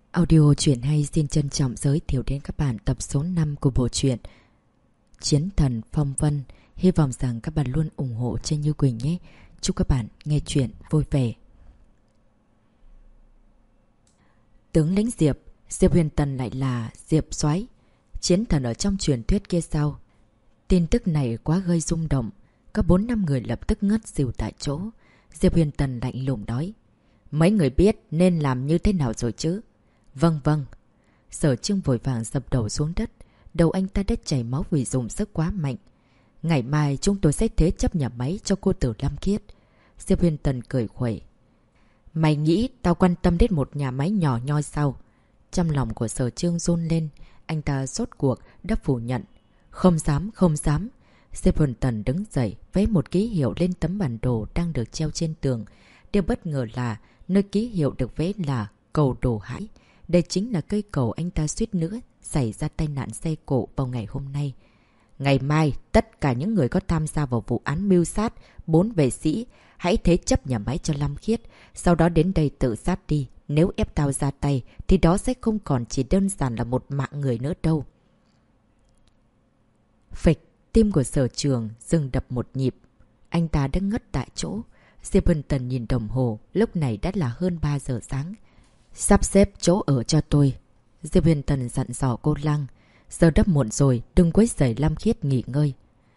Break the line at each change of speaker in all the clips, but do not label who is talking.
Audio truyện hay xin trân trọng giới thiệu đến các bạn tập số 5 của bộ truyện Chiến thần Phong Vân. Hy vọng rằng các bạn luôn ủng hộ cho Như Quỳnh nhé. Chúc các bạn nghe truyện vui vẻ. Tướng lĩnh Diệp, Diệp Huyền Tần lại là Diệp Soái, chiến thần ở trong truyền thuyết kia sao? Tin tức này quá gây rung động, có 4-5 người lập tức ngất xỉu tại chỗ. Diệp Huyền Tần lạnh lùng nói: mấy người biết nên làm như thế nào rồi chứ? Vâng vâng. Sở Trương vội vàng dập đầu xuống đất. Đầu anh ta đã chảy máu vì dùng sức quá mạnh. Ngày mai chúng tôi sẽ thế chấp nhà máy cho cô Tử Lam Khiết. Diệp Huyền Tần cười khuẩy. Mày nghĩ tao quan tâm đến một nhà máy nhỏ nhoi sao? Trong lòng của Sở Trương run lên. Anh ta rốt cuộc đã phủ nhận. Không dám, không dám. Diệp Huyền Tần đứng dậy, vẽ một ký hiệu lên tấm bản đồ đang được treo trên tường. Điều bất ngờ là nơi ký hiệu được vẽ là cầu Đồ Hải. Đây chính là cây cầu anh ta suýt nữa xảy ra tai nạn xe cộ vào ngày hôm nay. Ngày mai, tất cả những người có tham gia vào vụ án mưu sát 4 vệ sĩ hãy thế chấp nhà máy cho Lam Khiết, sau đó đến đây tự sát đi. Nếu ép tao ra tay thì đó sẽ không còn chỉ đơn giản là một mạng người nữa đâu. Phịch, tim của Sở Trường dừng đập một nhịp. Anh ta đã ngất tại chỗ. Diệp Huyền Tần nhìn đồng hồ, lúc này đã là hơn 3 giờ sáng. Sắp xếp chỗ ở cho tôi. Diệp Huyền Tần dặn dò cô Lăng. Giờ đã muộn rồi, đừng quấy rầy Lam Khiết nghỉ ngơi.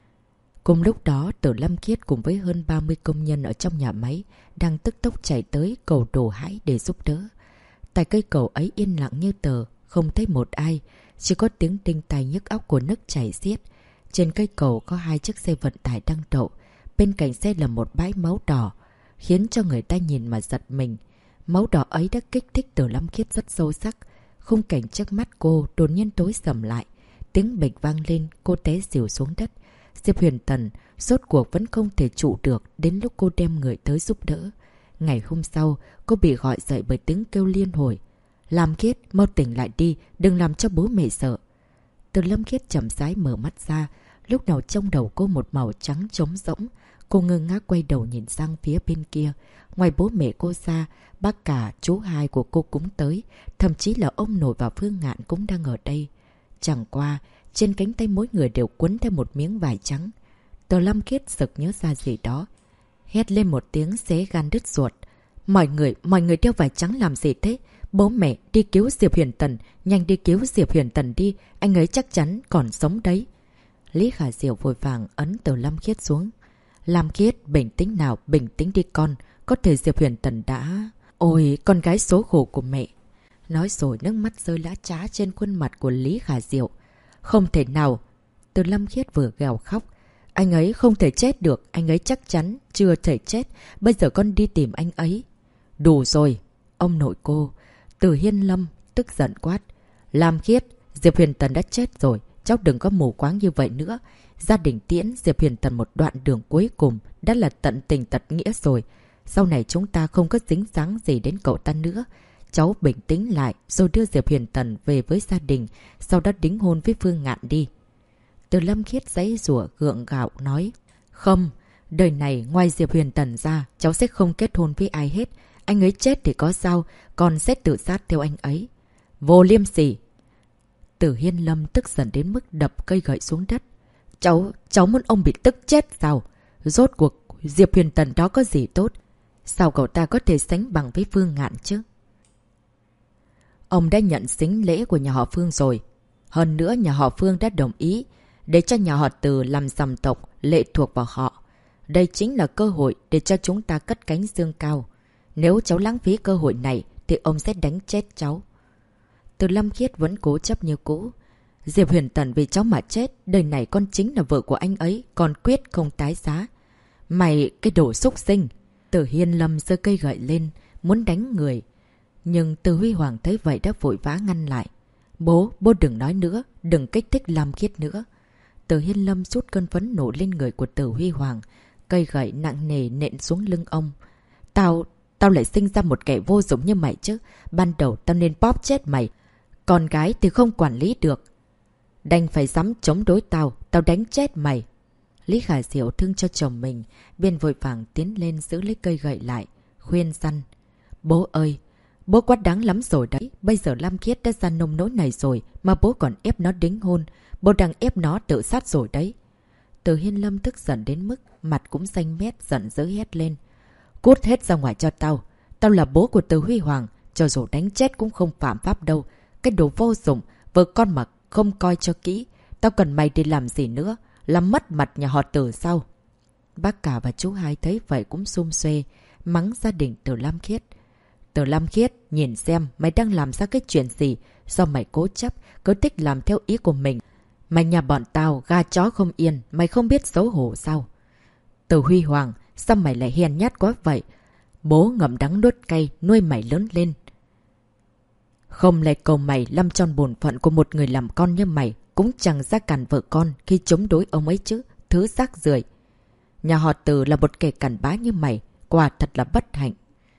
Cùng lúc đó, Tử Lam Khiết cùng với hơn 30 công nhân ở trong nhà máy đang tức tốc chạy tới cầu Đồ Hải để giúp đỡ. Tại cây cầu ấy yên lặng như tờ, không thấy một ai, chỉ có tiếng đinh tai nhức óc của nước chảy xiết. Trên cây cầu có 2 chiếc xe vận tải đang đậu, bên cạnh xe là một bãi máu đỏ, khiến cho người ta nhìn mà giật mình. Máu đỏ ấy đã kích thích Tử Lam Khiết rất sâu sắc. Khung cảnh trước mắt cô đột nhiên tối sầm lại. Tiếng bịch vang lên, cô té xỉu xuống đất. Diệp Huyền Tần rốt cuộc vẫn không thể trụ được đến lúc cô đem người tới giúp đỡ. Ngày hôm sau, cô bị gọi dậy bởi tiếng kêu liên hồi. Lam Khiết, mau tỉnh lại đi, đừng làm cho bố mẹ sợ. Tử Lam Khiết chậm rãi mở mắt ra. Lúc nào trong đầu cô một màu trắng trống rỗng. Cô ngơ ngác quay đầu nhìn sang phía bên kia. Ngoài bố mẹ cô ra, bác cả, chú hai của cô cũng tới. Thậm chí là ông nội và Phương Ngạn cũng đang ở đây. Chẳng qua, trên cánh tay mỗi người đều quấn theo một miếng vải trắng. Tờ Lam Khiết sực nhớ ra gì đó. Hét lên một tiếng xé gan đứt ruột. Mọi người đeo vải trắng làm gì thế? Bố mẹ, đi cứu Diệp Huyền Tần. Nhanh đi cứu Diệp Huyền Tần đi. Anh ấy chắc chắn còn sống đấy. Lý Khả Diệu vội vàng ấn tờ Lam Khiết xuống. Lam Khiết, bình tĩnh nào, bình tĩnh đi con. Có thể Diệp Huyền Tần đã... Ôi, con gái số khổ của mẹ. Nói rồi nước mắt rơi lã trá trên khuôn mặt của Lý Khả Diệu. Không thể nào. Từ Lam Khiết vừa gào khóc. Anh ấy không thể chết được. Anh ấy chắc chắn chưa thể chết. Bây giờ con đi tìm anh ấy. Đủ rồi. Ông nội cô, Từ Hiên Lâm, tức giận quát. Lam Khiết, Diệp Huyền Tần đã chết rồi. Cháu đừng có mù quáng như vậy nữa. Gia đình tiễn Diệp Huyền Tần một đoạn đường cuối cùng đã là tận tình tận nghĩa rồi. Sau này chúng ta không có dính dáng gì đến cậu ta nữa. Cháu bình tĩnh lại rồi đưa Diệp Huyền Tần về với gia đình. Sau đó đính hôn với Phương Ngạn đi. Từ Lam Khiết giãy giụa gượng gạo nói. Không, đời này ngoài Diệp Huyền Tần ra, cháu sẽ không kết hôn với ai hết. Anh ấy chết thì có sao, con sẽ tự sát theo anh ấy. Vô liêm sỉ. Từ Hiên Lâm tức giận đến mức đập cây gậy xuống đất. Cháu muốn ông bị tức chết sao? Rốt cuộc Diệp Huyền Tần đó có gì tốt? Sao cậu ta có thể sánh bằng với Phương Ngạn chứ? Ông đã nhận sính lễ của nhà họ Phương rồi. Hơn nữa nhà họ Phương đã đồng ý để cho nhà họ Từ làm dòng tộc lệ thuộc vào họ. Đây chính là cơ hội để cho chúng ta cất cánh dương cao. Nếu cháu lãng phí cơ hội này thì ông sẽ đánh chết cháu. Từ Lam Khiết vẫn cố chấp như cũ. Diệp Huyền Tần vì cháu mà chết, đời này con chính là vợ của anh ấy, con quyết không tái giá. Mày, cái đồ xúc sinh! Từ Hiên Lâm giơ cây gậy lên, muốn đánh người. Nhưng Từ Huy Hoàng thấy vậy đã vội vã ngăn lại. Bố đừng nói nữa, đừng kích thích Lam Khiết nữa. Từ Hiên Lâm rút cơn phẫn nộ lên người của Từ Huy Hoàng. Cây gậy nặng nề nện xuống lưng ông. Tao lại sinh ra một kẻ vô dụng như mày chứ. Ban đầu tao nên bóp chết mày. Con gái thì không quản lý được. Đành phải dám chống đối tao đánh chết mày. Lý Khả Diệu thương cho chồng mình,便vội vàng tiến lên giữ lấy cây gậy lại, khuyên răn. Bố ơi, Bố quá đáng lắm rồi đấy. Bây giờ Lam Khiết đã ra nông nỗi này rồi mà bố còn ép nó đính hôn. Bố đang ép nó tự sát rồi đấy. Từ Hiên Lâm tức giận đến mức mặt cũng xanh mét, giận dữ hét lên. Cút hết ra ngoài cho tao. Tao là bố của Từ Huy Hoàng. Cho dù đánh chết cũng không phạm pháp đâu. Cái đồ vô dụng, vợ con mà không coi cho kỹ. Tao cần mày đi làm gì nữa? Làm mất mặt nhà họ Từ sao? Bác cả và chú hai thấy vậy cũng sum xuê, mắng gia đình Từ Lam Khiết. Từ Lam Khiết, nhìn xem mày đang làm ra cái chuyện gì? Do mày cố chấp, cứ thích làm theo ý của mình. Mày nhà bọn tao, gà chó không yên, mày không biết xấu hổ sao? Từ Huy Hoàng, sao mày lại hèn nhát quá vậy? Bố ngậm đắng nuốt cay, nuôi mày lớn lên. Không lẽ cầu mày lâm tròn bổn phận của một người làm con như mày, cũng chẳng ra cản vợ con khi chống đối ông ấy chứ, thứ rác rưởi. Nhà họ Từ là một kẻ cặn bã như mày, quả thật là bất hạnh.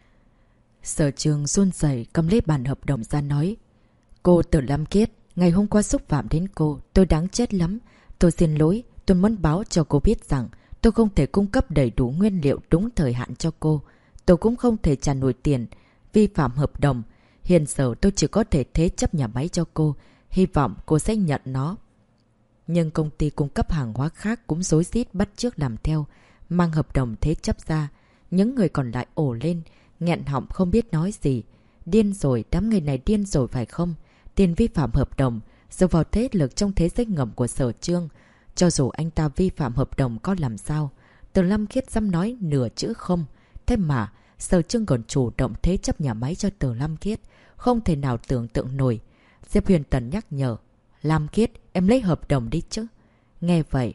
Sở Trường run rẩy cầm lấy bản hợp đồng ra nói. Cô Từ Lam Khiết, ngày hôm qua xúc phạm đến cô, tôi đáng chết lắm. Tôi xin lỗi, tôi muốn báo cho cô biết rằng tôi không thể cung cấp đầy đủ nguyên liệu đúng thời hạn cho cô. Tôi cũng không thể trả nổi tiền, vi phạm hợp đồng. Hiện giờ tôi chỉ có thể thế chấp nhà máy cho cô, hy vọng cô sẽ nhận nó. Nhưng công ty cung cấp hàng hóa khác cũng rối rít bắt chước làm theo, mang hợp đồng thế chấp ra. Những người còn lại ổ lên, nghẹn họng không biết nói gì. Điên rồi, đám người này điên rồi phải không? Tiền vi phạm hợp đồng, dựa vào thế lực trong thế giới ngầm của Sở Trương. Cho dù anh ta vi phạm hợp đồng có làm sao, Từ Lam Khiết dám nói nửa chữ không. Thế mà, Sở Trương còn chủ động thế chấp nhà máy cho Từ Lam Khiết. Không thể nào tưởng tượng nổi. Diệp Huyền Tần nhắc nhở. Lam Khiết, em lấy hợp đồng đi chứ. Nghe vậy,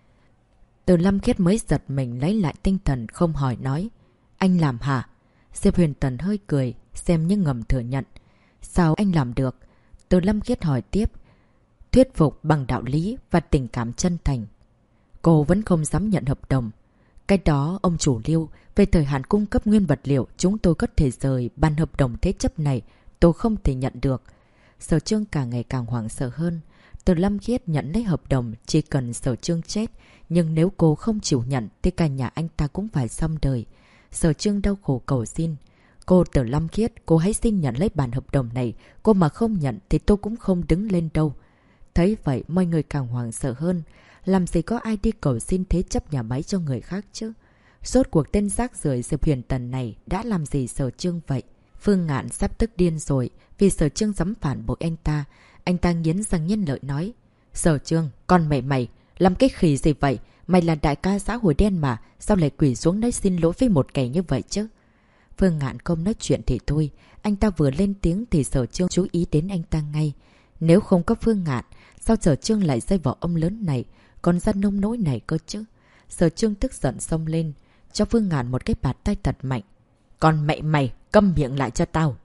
Từ Lam Khiết mới giật mình lấy lại tinh thần không hỏi nói. Anh làm hả? Diệp Huyền Tần hơi cười, xem như ngầm thừa nhận. Sao anh làm được? Từ Lam Khiết hỏi tiếp. Thuyết phục bằng đạo lý và tình cảm chân thành. Cô vẫn không dám nhận hợp đồng. Cái đó, ông chủ Liêu, về thời hạn cung cấp nguyên vật liệu, chúng tôi có thể rời ban hợp đồng thế chấp này. Tôi không thể nhận được. Sở Trương càng ngày càng hoảng sợ hơn. Từ Lam Khiết nhận lấy hợp đồng chỉ cần Sở Trương chết. Nhưng nếu cô không chịu nhận thì cả nhà anh ta cũng phải xong đời. Sở Trương đau khổ cầu xin. Cô Từ Lam Khiết, cô hãy xin nhận lấy bản hợp đồng này. Cô mà không nhận thì tôi cũng không đứng lên đâu. Thấy vậy mọi người càng hoảng sợ hơn. Làm gì có ai đi cầu xin thế chấp nhà máy cho người khác chứ? Rốt cuộc tên rác rưởi Diệp Huyền Tần này đã làm gì Sở Trương vậy? Phương Ngạn sắp tức điên rồi vì Sở Trương dám phản bội anh ta. Anh ta nghiến răng nghiến lợi nói. Sở Trương, con mày làm cái khỉ gì vậy? Mày là đại ca xã hội đen mà, sao lại quỳ xuống đấy xin lỗi với một kẻ như vậy chứ? Phương Ngạn không nói chuyện thì thôi, anh ta vừa lên tiếng thì Sở Trương chú ý đến anh ta ngay. Nếu không có Phương Ngạn, sao Sở Trương lại rơi vào ông lớn này, còn ra nông nỗi này cơ chứ? Sở Trương tức giận xông lên, cho Phương Ngạn một cái bạt tay thật mạnh. Còn mày, câm miệng lại cho tao.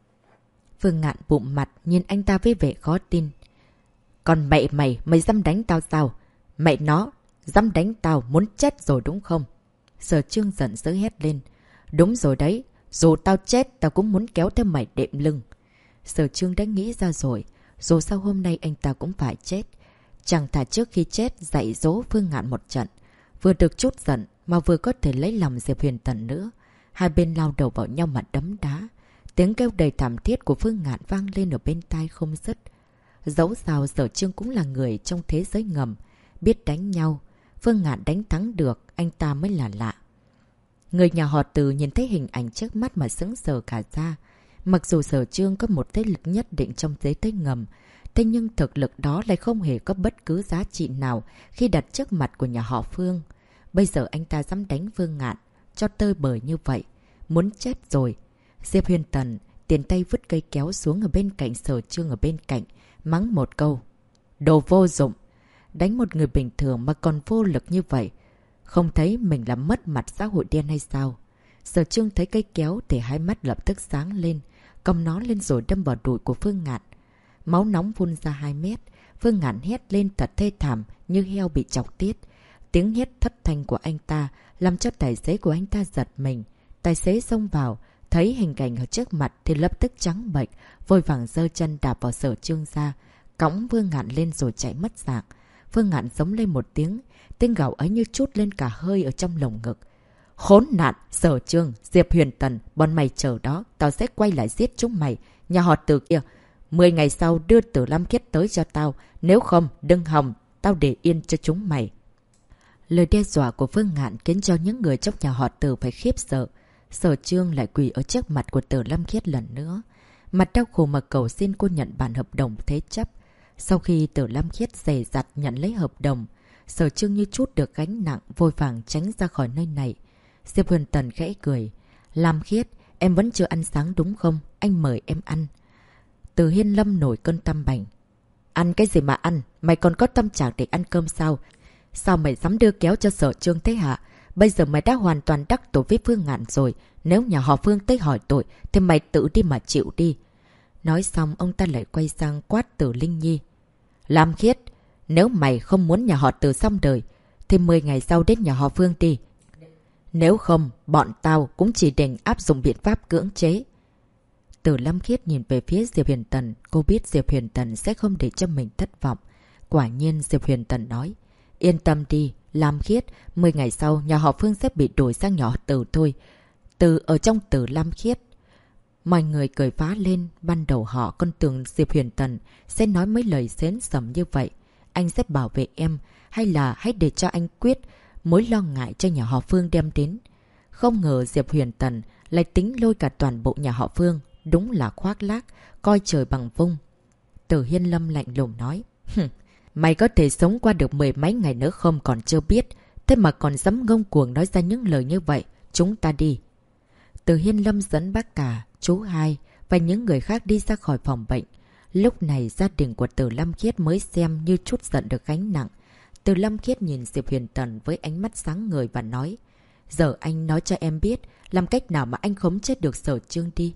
Phương Ngạn bụm mặt nhìn anh ta với vẻ khó tin. Còn mày dám đánh tao sao? Mày nó, dám đánh tao muốn chết rồi đúng không? Sở Trương giận dữ hét lên. Đúng rồi đấy, dù tao chết tao cũng muốn kéo theo mày đệm lưng. Sở Trương đã nghĩ ra rồi, dù sao hôm nay anh ta cũng phải chết. Chẳng thà trước khi chết dạy dỗ Phương Ngạn một trận. Vừa được chút giận mà vừa có thể lấy lòng Diệp Huyền Tần nữa. Hai bên lao đầu vào nhau mà đấm đá. Tiếng kêu đầy thảm thiết của Phương Ngạn vang lên ở bên tai không dứt. Dẫu sao Sở Trương cũng là người trong thế giới ngầm. Biết đánh nhau, Phương Ngạn đánh thắng được, anh ta mới là lạ. Người nhà họ Từ nhìn thấy hình ảnh trước mắt mà sững sờ cả ra. Mặc dù Sở Trương có một thế lực nhất định trong thế giới ngầm, thế nhưng thực lực đó lại không hề có bất cứ giá trị nào khi đặt trước mặt của nhà họ Phương. Bây giờ anh ta dám đánh Phương Ngạn, cho tơi bời như vậy. Muốn chết rồi. Diệp Huyền Tần tiền tay vứt cây kéo xuống ở bên cạnh Sở Trương ở bên cạnh, mắng một câu. Đồ vô dụng. Đánh một người bình thường mà còn vô lực như vậy. Không thấy mình là mất mặt xã hội đen hay sao? Sở Trương thấy cây kéo thì hai mắt lập tức sáng lên, cầm nó lên rồi đâm vào đùi của Phương Ngạn. Máu nóng phun ra 2 mét. Phương Ngạn hét lên thật thê thảm như heo bị chọc tiết. Tiếng hét thất thanh của anh ta làm cho tài xế của anh ta giật mình. Tài xế xông vào, thấy hình ảnh ở trước mặt thì lập tức trắng bệch, vội vàng giơ chân đạp vào Sở Trương ra, cõng Phương Ngạn lên rồi chạy mất dạng. Phương Ngạn giống lên một tiếng, tiếng gào ấy như trút lên cả hơi ở trong lồng ngực. Khốn nạn, Sở Trương, Diệp Huyền Tần, bọn mày chờ đó, tao sẽ quay lại giết chúng mày. Nhà họ Từ kia, 10 ngày sau đưa Từ Lam Khiết tới cho tao, nếu không, đừng hòng, tao để yên cho chúng mày. Lời đe dọa của Phương Ngạn khiến cho những người trong nhà họ Từ phải khiếp sợ. Sở Trương lại quỳ ở trước mặt của Từ Lam Khiết lần nữa. Mặt đau khổ mà cầu xin cô nhận bản hợp đồng thế chấp. Sau khi Từ Lam Khiết dè dặt nhận lấy hợp đồng, Sở Trương như chút được gánh nặng, vội vàng tránh ra khỏi nơi này. Diệp Huyền Tần khẽ cười. Lam Khiết, em vẫn chưa ăn sáng đúng không? Anh mời em ăn. Từ Hiên Lâm nổi cơn tam bành. Ăn cái gì mà ăn? Mày còn có tâm trạng để ăn cơm sao? Sao mày dám đưa kéo cho Sở Trương thế hả? Bây giờ mày đã hoàn toàn đắc tội với Phương Ngạn rồi. Nếu nhà họ Phương tới hỏi tội, thì mày tự đi mà chịu đi. Nói xong, ông ta lại quay sang quát Từ Linh Nhi. Lam Khiết, nếu mày không muốn nhà họ Từ xong đời, thì 10 ngày sau đến nhà họ Phương đi. Nếu không, bọn tao cũng chỉ định áp dụng biện pháp cưỡng chế. Từ Lam Khiết nhìn về phía Diệp Huyền Tần, cô biết Diệp Huyền Tần sẽ không để cho mình thất vọng. Quả nhiên Diệp Huyền Tần nói, yên tâm đi, Lam Khiết, 10 ngày sau nhà họ Phương sẽ bị đổi sang nhà họ Từ thôi. Từ ở trong Từ Lam Khiết. Mọi người cười phá lên, ban đầu họ còn tưởng Diệp Huyền Tần sẽ nói mấy lời xến xẩm như vậy. Anh sẽ bảo vệ em, hay là hãy để cho anh quyết mối lo ngại cho nhà họ Phương đem đến. Không ngờ Diệp Huyền Tần lại tính lôi cả toàn bộ nhà họ Phương. Đúng là khoác lác, coi trời bằng vung. Từ Hiên Lâm lạnh lùng nói. Mày có thể sống qua được 10 mấy ngày nữa không còn chưa biết. Thế mà còn dám ngông cuồng nói ra những lời như vậy. Chúng ta đi. Từ Hiên Lâm dẫn bác cả, chú hai và những người khác đi ra khỏi phòng bệnh. Lúc này gia đình của Từ Lam Khiết mới xem như chút giận được gánh nặng. Từ Lam Khiết nhìn Diệp Huyền Tần với ánh mắt sáng ngời và nói. Giờ anh nói cho em biết làm cách nào mà anh khống chế được Sở Trương đi.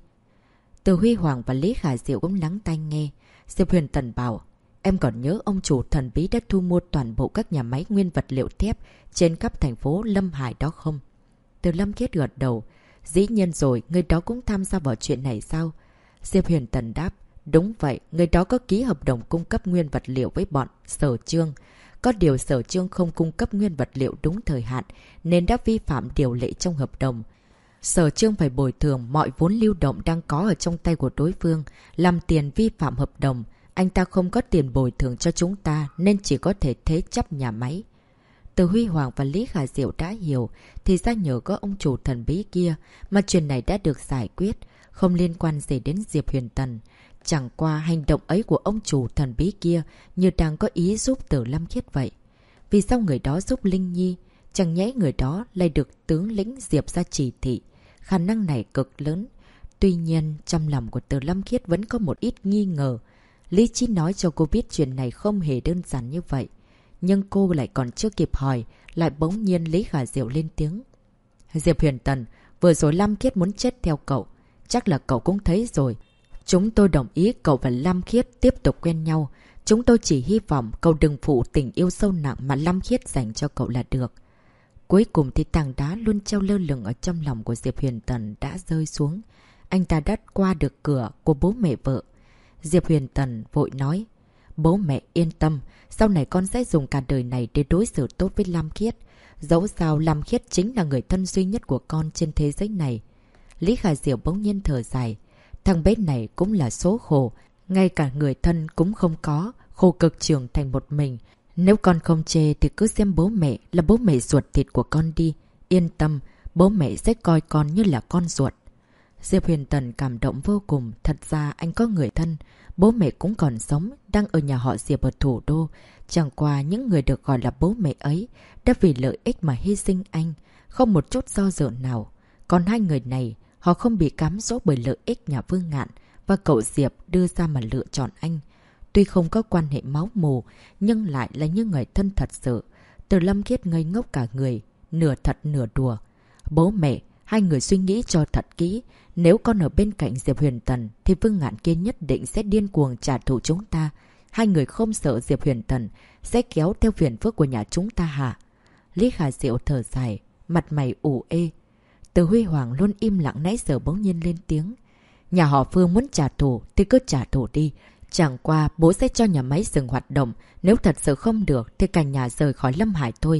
Từ Huy Hoàng và Lý Khả Diệu cũng lắng tai nghe. Diệp Huyền Tần bảo, em còn nhớ ông chủ thần bí đã thu mua toàn bộ các nhà máy nguyên vật liệu thép trên khắp thành phố Lâm Hải đó không? Từ Lam Khiết gật đầu. Dĩ nhiên rồi, người đó cũng tham gia vào chuyện này sao? Diệp Huyền Tần đáp, đúng vậy, người đó có ký hợp đồng cung cấp nguyên vật liệu với bọn Sở Trương. Có điều Sở Trương không cung cấp nguyên vật liệu đúng thời hạn nên đã vi phạm điều lệ trong hợp đồng. Sở Trương phải bồi thường mọi vốn lưu động đang có ở trong tay của đối phương, làm tiền vi phạm hợp đồng. Anh ta không có tiền bồi thường cho chúng ta nên chỉ có thể thế chấp nhà máy. Từ Huy Hoàng và Lý Khả Diệu đã hiểu, thì ra nhờ có ông chủ thần bí kia mà chuyện này đã được giải quyết, không liên quan gì đến Diệp Huyền Tần. Chẳng qua hành động ấy của ông chủ thần bí kia như đang có ý giúp Từ Lam Khiết vậy. Vì sao người đó giúp Linh Nhi? Chẳng nhẽ người đó lại được tướng lĩnh Diệp ra chỉ thị. Khả năng này cực lớn. Tuy nhiên, trong lòng của Từ Lam Khiết vẫn có một ít nghi ngờ. Lý trí nói cho cô biết chuyện này không hề đơn giản như vậy. Nhưng cô lại còn chưa kịp hỏi, lại bỗng nhiên Lý Khả Diệu lên tiếng. Diệp Huyền Tần, vừa rồi Lam Khiết muốn chết theo cậu. Chắc là cậu cũng thấy rồi. Chúng tôi đồng ý cậu và Lam Khiết tiếp tục quen nhau. Chúng tôi chỉ hy vọng cậu đừng phụ tình yêu sâu nặng mà Lam Khiết dành cho cậu là được. Cuối cùng thì tảng đá luôn treo lơ lửng ở trong lòng của Diệp Huyền Tần đã rơi xuống. Anh ta đã qua được cửa của bố mẹ vợ. Diệp Huyền Tần vội nói. Bố mẹ yên tâm, sau này con sẽ dùng cả đời này để đối xử tốt với Lam Khiết. Dẫu sao Lam Khiết chính là người thân duy nhất của con trên thế giới này. Lý Khả Diệu bỗng nhiên thở dài. Thằng bé này cũng là số khổ. Ngay cả người thân cũng không có. Khổ cực trưởng thành một mình. Nếu con không chê thì cứ xem bố mẹ là bố mẹ ruột thịt của con đi. Yên tâm, bố mẹ sẽ coi con như là con ruột. Diệp Huyền Tần cảm động vô cùng. Thật ra anh có người thân. Bố mẹ cũng còn sống, đang ở nhà họ Diệp ở thủ đô. Chẳng qua những người được gọi là bố mẹ ấy đã vì lợi ích mà hy sinh anh. Không một chút do dự nào. Còn hai người này, họ không bị cám dỗ bởi lợi ích nhà Vương Ngạn và cậu Diệp đưa ra mà lựa chọn anh. Tuy không có quan hệ máu mù, nhưng lại là những người thân thật sự. Từ Lam Khiết ngây ngốc cả người, nửa thật nửa đùa. Bố mẹ, hai người suy nghĩ cho thật kỹ. Nếu con ở bên cạnh Diệp Huyền Tần thì Vương Ngạn kia nhất định sẽ điên cuồng trả thù chúng ta. Hai người không sợ Diệp Huyền Tần sẽ kéo theo phiền phức của nhà chúng ta hả? Lý Khả Diệu thở dài, mặt mày ủ ê. Từ Huy Hoàng luôn im lặng nãy giờ bỗng nhiên lên tiếng. Nhà họ Phương muốn trả thù thì cứ trả thù đi. Chẳng qua bố sẽ cho nhà máy dừng hoạt động. Nếu thật sự không được thì cả nhà rời khỏi Lâm Hải thôi.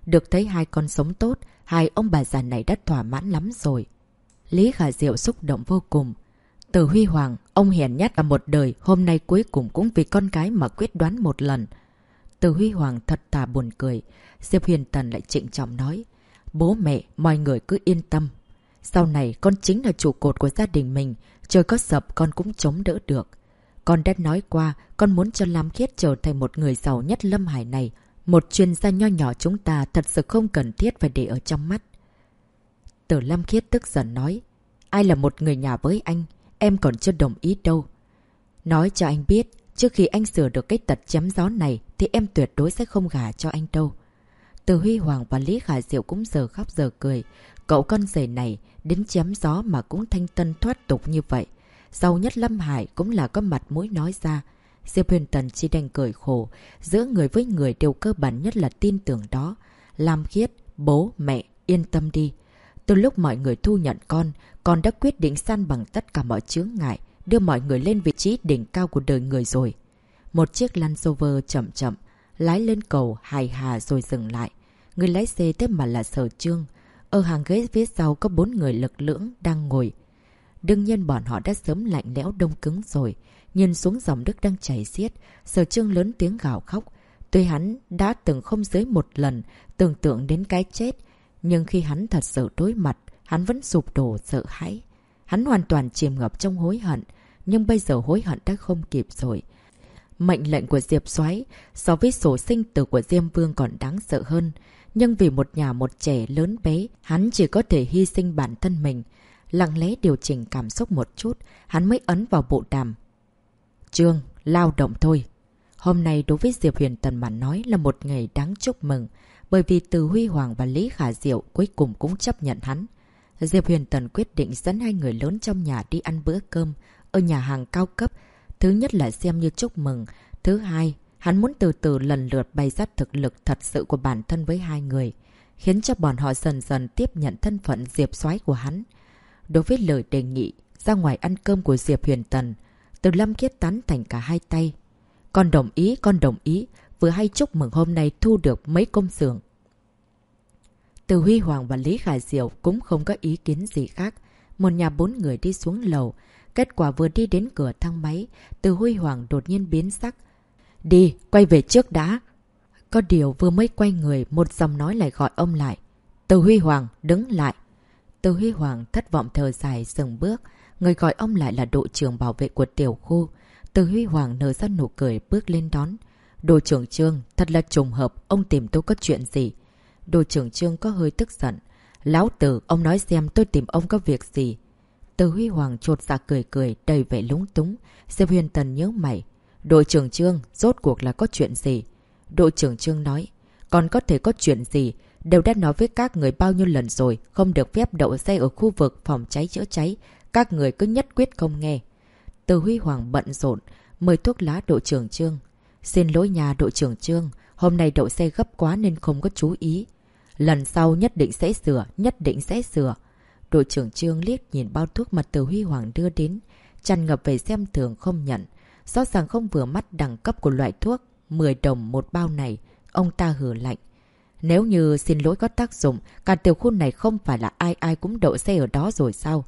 Được thấy hai con sống tốt, hai ông bà già này đã thỏa mãn lắm rồi. Lý Khả Diệu xúc động vô cùng. Từ Huy Hoàng, ông hèn nhát cả một đời, hôm nay cuối cùng cũng vì con gái mà quyết đoán một lần. Từ Huy Hoàng thật thà buồn cười. Diệp Huyền Tần lại trịnh trọng nói. Bố mẹ, mọi người cứ yên tâm. Sau này con chính là trụ cột của gia đình mình. Trời có sập con cũng chống đỡ được. Con đã nói qua, con muốn cho Lam Khiết trở thành một người giàu nhất Lâm Hải này. Một chuyên gia nho nhỏ chúng ta thật sự không cần thiết phải để ở trong mắt. Từ Lam Khiết tức giận nói. Ai là một người nhà với anh? Em còn chưa đồng ý đâu. Nói cho anh biết, trước khi anh sửa được cái tật chém gió này thì em tuyệt đối sẽ không gả cho anh đâu. Từ Huy Hoàng và Lý Khả Diệu cũng giờ khóc giờ cười. Cậu con rể này đến chém gió mà cũng thanh tân thoát tục như vậy. Giàu nhất Lâm Hải cũng là có mặt mũi nói ra. Diệp Huyền Tần chỉ đành cười khổ. Giữa người với người đều cơ bản nhất là tin tưởng đó. Lam Khiết, bố, mẹ, yên tâm đi. Từ lúc mọi người thu nhận con đã quyết định san bằng tất cả mọi chướng ngại, đưa mọi người lên vị trí đỉnh cao của đời người rồi. Một chiếc Land Rover chậm chậm, lái lên cầu hài hà rồi dừng lại. Người lái xe thế mà là Sở Chương. Ở hàng ghế phía sau có 4 người lực lưỡng đang ngồi. Đương nhiên bọn họ đã sớm lạnh lẽo đông cứng rồi. Nhìn xuống dòng nước đang chảy xiết, Sở Chương lớn tiếng gào khóc. Tuy hắn đã từng không dưới một lần tưởng tượng đến cái chết, nhưng khi hắn thật sự đối mặt, hắn vẫn sụp đổ sợ hãi. Hắn hoàn toàn chìm ngập trong hối hận, nhưng bây giờ hối hận đã không kịp rồi. Mệnh lệnh của Diệp Soái so với sổ sinh tử của Diêm Vương còn đáng sợ hơn. Nhưng vì một nhà một trẻ lớn bé, hắn chỉ có thể hy sinh bản thân mình. Lặng lẽ điều chỉnh cảm xúc một chút, hắn mới ấn vào bộ đàm. Chương, lao động thôi. Hôm nay đối với Diệp Huyền Tần mà nói là một ngày đáng chúc mừng, bởi vì Từ Huy Hoàng và Lý Khả Diệu cuối cùng cũng chấp nhận hắn. Diệp Huyền Tần quyết định dẫn hai người lớn trong nhà đi ăn bữa cơm ở nhà hàng cao cấp. Thứ nhất là xem như chúc mừng. Thứ hai, hắn muốn từ từ lần lượt bày ra thực lực thật sự của bản thân với hai người, khiến cho bọn họ dần dần tiếp nhận thân phận Diệp Soái của hắn. Đối với lời đề nghị ra ngoài ăn cơm của Diệp Huyền Tần, Từ Lâm Khiết tán thành cả hai tay. Con đồng ý, vừa hay chúc mừng hôm nay thu được mấy công xưởng. Từ Huy Hoàng và Lý Khả Diệu cũng không có ý kiến gì khác. Một nhà 4 người đi xuống lầu. Kết quả vừa đi đến cửa thang máy, Từ Huy Hoàng đột nhiên biến sắc. Đi, quay về trước đã. Có điều vừa mới quay người, một giọng nói lại gọi ông lại. Từ Huy Hoàng, đứng lại. Từ Huy Hoàng thất vọng thở dài dừng bước. Người gọi ông lại là đội trưởng bảo vệ của tiểu khu. Từ Huy Hoàng nở ra nụ cười bước lên đón. Đội trưởng Trương, thật là trùng hợp, ông tìm tôi có chuyện gì? Đội trưởng Trương có hơi tức giận. Lão Từ, ông nói xem tôi tìm ông có việc gì? Từ Huy Hoàng chột dạ cười cười, đầy vẻ lúng túng. Diệp Huyền Tần nhớ mày. Đội trưởng Trương, rốt cuộc là có chuyện gì? Đội trưởng Trương nói. Còn có thể có chuyện gì? Đều đã nói với các người bao nhiêu lần rồi, không được phép đậu xe ở khu vực phòng cháy chữa cháy. Các người cứ nhất quyết không nghe. Từ Huy Hoàng bận rộn, mời thuốc lá đội trưởng Trương. Xin lỗi nhà đội trưởng Trương, hôm nay đậu xe gấp quá nên không có chú ý. Lần sau nhất định sẽ sửa, nhất định sẽ sửa. Đội trưởng Trương liếc nhìn bao thuốc mà Từ Huy Hoàng đưa đến, tràn ngập về xem thường không nhận. Rõ ràng không vừa mắt đẳng cấp của loại thuốc 10 đồng một bao này, ông ta hừ lạnh. Nếu như xin lỗi có tác dụng, cả tiểu khu này không phải là ai ai cũng đậu xe ở đó rồi sao?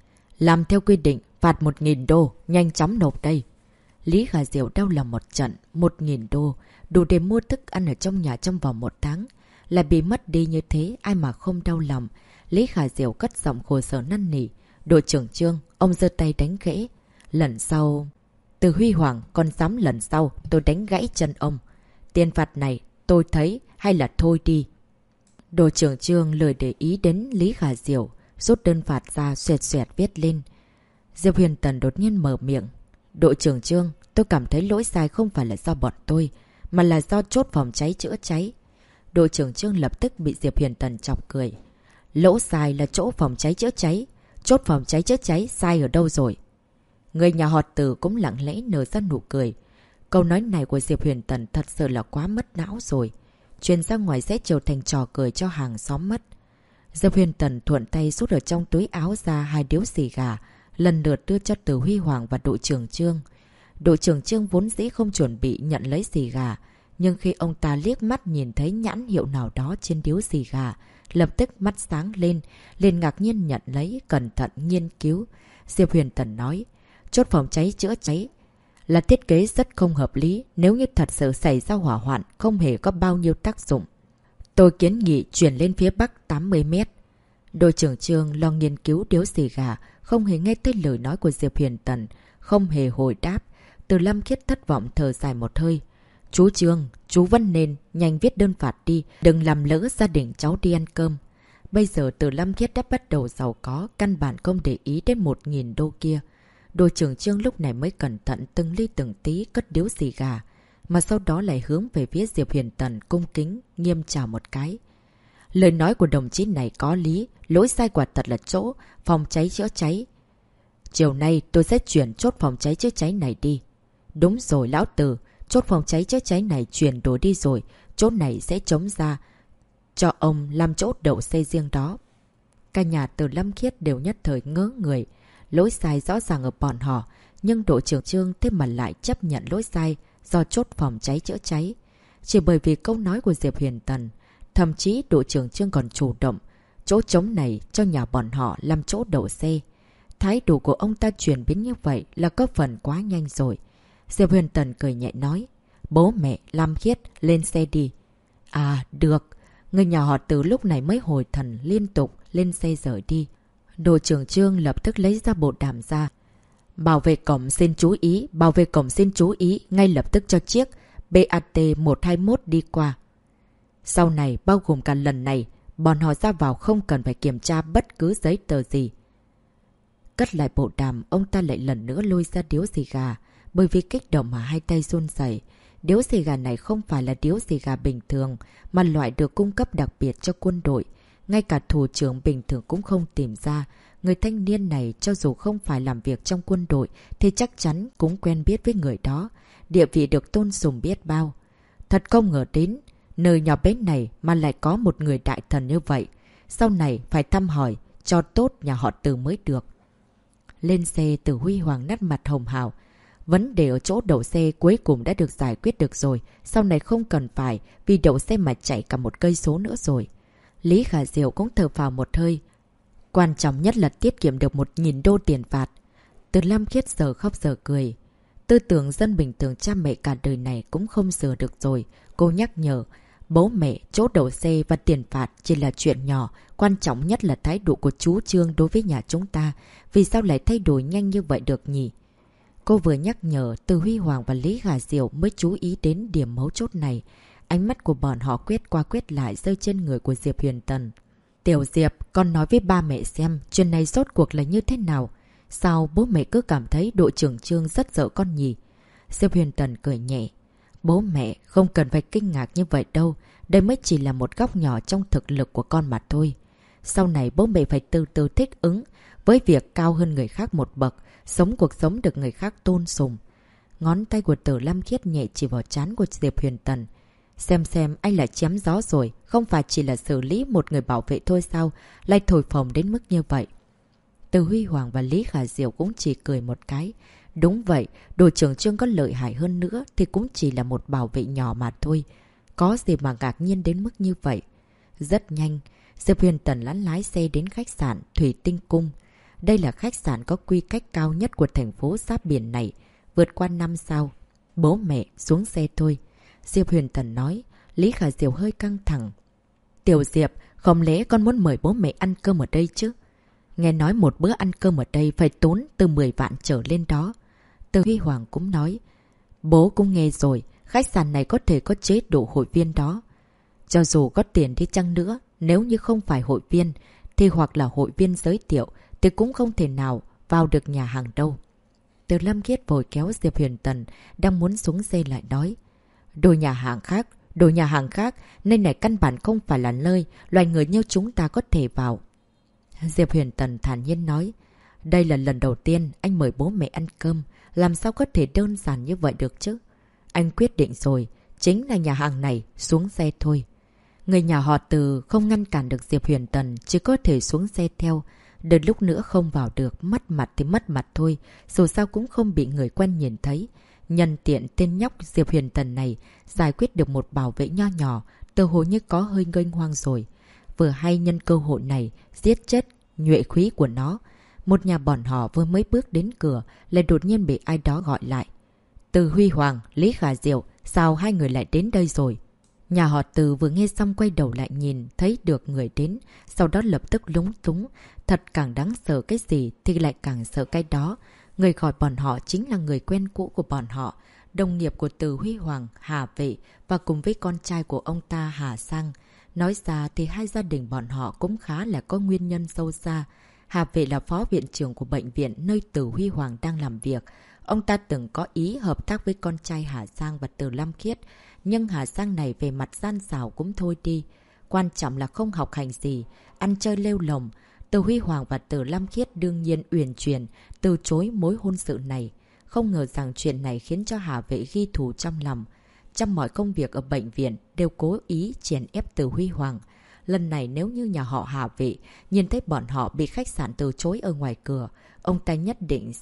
Làm theo quy định, phạt 1.000 đô, nhanh chóng nộp đây. Lý Khả Diệu đau lòng một trận, 1.000 đô, đủ để mua thức ăn ở trong nhà trong vòng 1 tháng. Lại bị mất đi như thế, ai mà không đau lòng. Lý Khả Diệu cất giọng khổ sở năn nỉ. Đội trưởng Trương, ông giơ tay đánh gãy. Lần sau... Từ Huy Hoàng, con dám lần sau, tôi đánh gãy chân ông. Tiền phạt này, tôi thấy, hay là thôi đi. Đội trưởng Trương lười để ý đến Lý Khả Diệu, rút đơn phạt ra xoẹt xoẹt viết lên. Diệp Huyền Tần đột nhiên mở miệng. Đội trưởng Trương, tôi cảm thấy lỗi sai không phải là do bọn tôi, mà là do chốt phòng cháy chữa cháy. Đội trưởng Trương lập tức bị Diệp Huyền Tần chọc cười. Lỗi sai là chỗ phòng cháy chữa cháy. Chốt phòng cháy chữa cháy sai ở đâu rồi? Người nhà họ Từ cũng lặng lẽ nở ra nụ cười. Câu nói này của Diệp Huyền Tần thật sự là quá mất não rồi. Truyền ra ngoài sẽ trở thành trò cười cho hàng xóm mất. Diệp Huyền Tần thuận tay rút ở trong túi áo ra 2 điếu xì gà, lần lượt đưa cho Từ Huy Hoàng và đội trưởng Trương. Đội trưởng Trương vốn dĩ không chuẩn bị nhận lấy xì gà, Nhưng khi ông ta liếc mắt nhìn thấy nhãn hiệu nào đó trên điếu xì gà, lập tức mắt sáng lên, liền ngạc nhiên nhận lấy, cẩn thận nghiên cứu. Diệp Huyền Tần nói, chốt phòng cháy chữa cháy là thiết kế rất không hợp lý, nếu như thật sự xảy ra hỏa hoạn không hề có bao nhiêu tác dụng. Tôi kiến nghị chuyển lên phía bắc 80 mét. Đội trưởng Trương lo nghiên cứu điếu xì gà, không hề nghe tới lời nói của Diệp Huyền Tần, không hề hồi đáp. Từ Lâm Khiết thất vọng thở dài một hơi. Chú Trương, chú vẫn nên nhanh viết đơn phạt đi, đừng làm lỡ gia đình cháu đi ăn cơm. Bây giờ Từ Lâm Khiết đã bắt đầu giàu có, căn bản không để ý đến 1.000 đô kia. Đội trưởng Trương lúc này mới cẩn thận từng ly từng tí cất điếu xì gà, mà sau đó lại hướng về phía Diệp Huyền Tần cung kính, nghiêm chào một cái. Lời nói của đồng chí này có lý, lỗi sai quả thật là chỗ phòng cháy chữa cháy. Chiều nay tôi sẽ chuyển chốt phòng cháy chữa cháy này đi. Đúng rồi lão Từ, chốt phòng cháy chữa cháy này chuyển đổi đi rồi, chốt này sẽ trống ra cho ông làm chỗ đậu xe riêng đó. Cả nhà Từ Lâm Khiết đều nhất thời ngớ người. Lỗi sai rõ ràng ở bọn họ, nhưng đội trưởng Trương thế mà lại chấp nhận lỗi sai do chốt phòng cháy chữa cháy. Chỉ bởi vì câu nói của Diệp Huyền Tần, thậm chí đội trưởng Trương còn chủ động chỗ trống này cho nhà bọn họ làm chỗ đậu xe. Thái độ của ông ta chuyển biến như vậy là có phần quá nhanh rồi. Diệp Huyền Tần cười nhẹ nói, bố mẹ, Lâm Khiết, lên xe đi. À, được. Người nhà họ Từ lúc này mới hồi thần liên tục lên xe rời đi. Đội trưởng Trương lập tức lấy ra bộ đàm ra. Bảo vệ cổng xin chú ý, bảo vệ cổng xin chú ý, ngay lập tức cho chiếc BAT 121 đi qua. Sau này, bao gồm cả lần này, bọn họ ra vào không cần phải kiểm tra bất cứ giấy tờ gì. Cất lại bộ đàm, ông ta lại lần nữa lôi ra điếu xì gà, bởi vì kích động mà hai tay run rẩy. Điếu xì gà này không phải là điếu xì gà bình thường, mà loại được cung cấp đặc biệt cho quân đội. Ngay cả thủ trưởng bình thường cũng không tìm ra. Người thanh niên này cho dù không phải làm việc trong quân đội thì chắc chắn cũng quen biết với người đó. Địa vị được tôn sùng biết bao. Thật không ngờ đến, nơi nhỏ bé này mà lại có một người đại thần như vậy. Sau này phải thăm hỏi cho tốt nhà họ Từ mới được. Lên xe, Từ Huy Hoàng nét mặt hồng hào. Vấn đề ở chỗ đậu xe cuối cùng đã được giải quyết được rồi. Sau này không cần phải vì đậu xe mà chạy cả 1 cây số nữa rồi. Lý Khả Diệu cũng thở phào một hơi. Quan trọng nhất là tiết kiệm được 1.000 đô tiền phạt. Từ Lâm Khiết giờ khóc giờ cười. Tư tưởng dân bình thường cha mẹ cả đời này cũng không sửa được rồi. Cô nhắc nhở, bố mẹ, chỗ đậu xe và tiền phạt chỉ là chuyện nhỏ. Quan trọng nhất là thái độ của chú Trương đối với nhà chúng ta. Vì sao lại thay đổi nhanh như vậy được nhỉ? Cô vừa nhắc nhở, Từ Huy Hoàng và Lý Khả Diệu mới chú ý đến điểm mấu chốt này. Ánh mắt của bọn họ quét qua quét lại rơi trên người của Diệp Huyền Tần. Tiểu Diệp, con nói với ba mẹ xem chuyện này rốt cuộc là như thế nào. Sao bố mẹ cứ cảm thấy đội trưởng Trương rất sợ con nhỉ? Diệp Huyền Tần cười nhẹ. Bố mẹ không cần phải kinh ngạc như vậy đâu. Đây mới chỉ là một góc nhỏ trong thực lực của con mà thôi. Sau này bố mẹ phải từ từ thích ứng với việc cao hơn người khác một bậc, sống cuộc sống được người khác tôn sùng. Ngón tay của Từ Lâm Khiết nhẹ chỉ vào trán của Diệp Huyền Tần. Xem anh lại chém gió rồi, không phải chỉ là xử lý một người bảo vệ thôi sao, lại thổi phồng đến mức như vậy. Từ Huy Hoàng và Lý Khả Diệu cũng chỉ cười một cái. Đúng vậy, đội trưởng Trương có lợi hại hơn nữa thì cũng chỉ là một bảo vệ nhỏ mà thôi. Có gì mà ngạc nhiên đến mức như vậy. Rất nhanh, Diệp Huyền Tần lái xe đến khách sạn Thủy Tinh Cung. Đây là khách sạn có quy cách cao nhất của thành phố giáp biển này, vượt qua 5 sao. Bố mẹ, xuống xe thôi. Diệp Huyền Tần nói. Lý Khả Diệu hơi căng thẳng. Tiểu Diệp, không lẽ con muốn mời bố mẹ ăn cơm ở đây chứ? Nghe nói một bữa ăn cơm ở đây phải tốn từ 10 vạn trở lên đó. Từ Huy Hoàng cũng nói. Bố cũng nghe rồi, khách sạn này có thể có chế độ hội viên đó. Cho dù có tiền đi chăng nữa, nếu như không phải hội viên, thì hoặc là hội viên giới thiệu, thì cũng không thể nào vào được nhà hàng đâu. Từ Lâm Khiết vội kéo Diệp Huyền Tần, đang muốn xuống xe lại nói. Đồ nhà hàng khác, nơi này căn bản không phải là nơi loài người như chúng ta có thể vào. Diệp Huyền Tần thản nhiên nói. Đây là lần đầu tiên anh mời bố mẹ ăn cơm, làm sao có thể đơn giản như vậy được chứ? Anh quyết định rồi, chính là nhà hàng này, xuống xe thôi. Người nhà họ Từ không ngăn cản được Diệp Huyền Tần, chỉ có thể xuống xe theo. Đợt lúc nữa không vào được, mất mặt thì mất mặt thôi, dù sao cũng không bị người quen nhìn thấy. Nhân tiện tên nhóc Diệp Huyền Tần này giải quyết được một bảo vệ nho nhỏ, tự hồ như có hơi nghênh hoang rồi. Vừa hay nhân cơ hội này giết chết nhuệ khí của nó. Một nhà bọn họ vừa mới bước đến cửa lại đột nhiên bị ai đó gọi lại. Từ Huy Hoàng, Lý Khả Diệu, sao hai người lại đến đây rồi? Nhà họ Từ vừa nghe xong quay đầu lại nhìn thấy được người đến, sau đó lập tức lúng túng. Thật càng đáng sợ cái gì thì lại càng sợ cái đó. Người gọi bọn họ chính là người quen cũ của bọn họ, đồng nghiệp của Từ Huy Hoàng, Hà Vệ và cùng với con trai của ông ta Hà Sang. Nói ra thì hai gia đình bọn họ cũng khá là có nguyên nhân sâu xa. Hà Vệ là phó viện trưởng của bệnh viện nơi Từ Huy Hoàng đang làm việc. Ông ta từng có ý hợp tác với con trai Hà Sang và Từ Lam Khiết. Nhưng Hà Sang này về mặt gian xảo cũng thôi đi. Quan trọng là không học hành gì, ăn chơi lêu lồng. Từ Huy Hoàng và Từ Lam Khiết đương nhiên uyển chuyển, từ chối mối hôn sự này. Không ngờ rằng chuyện này khiến cho Hà Vệ ghi thù trong lòng. Trong mọi công việc ở bệnh viện đều cố ý chèn ép Từ Huy Hoàng. Lần này nếu như nhà họ Hà Vệ nhìn thấy bọn họ bị khách sạn từ chối ở ngoài cửa, ông ta nhất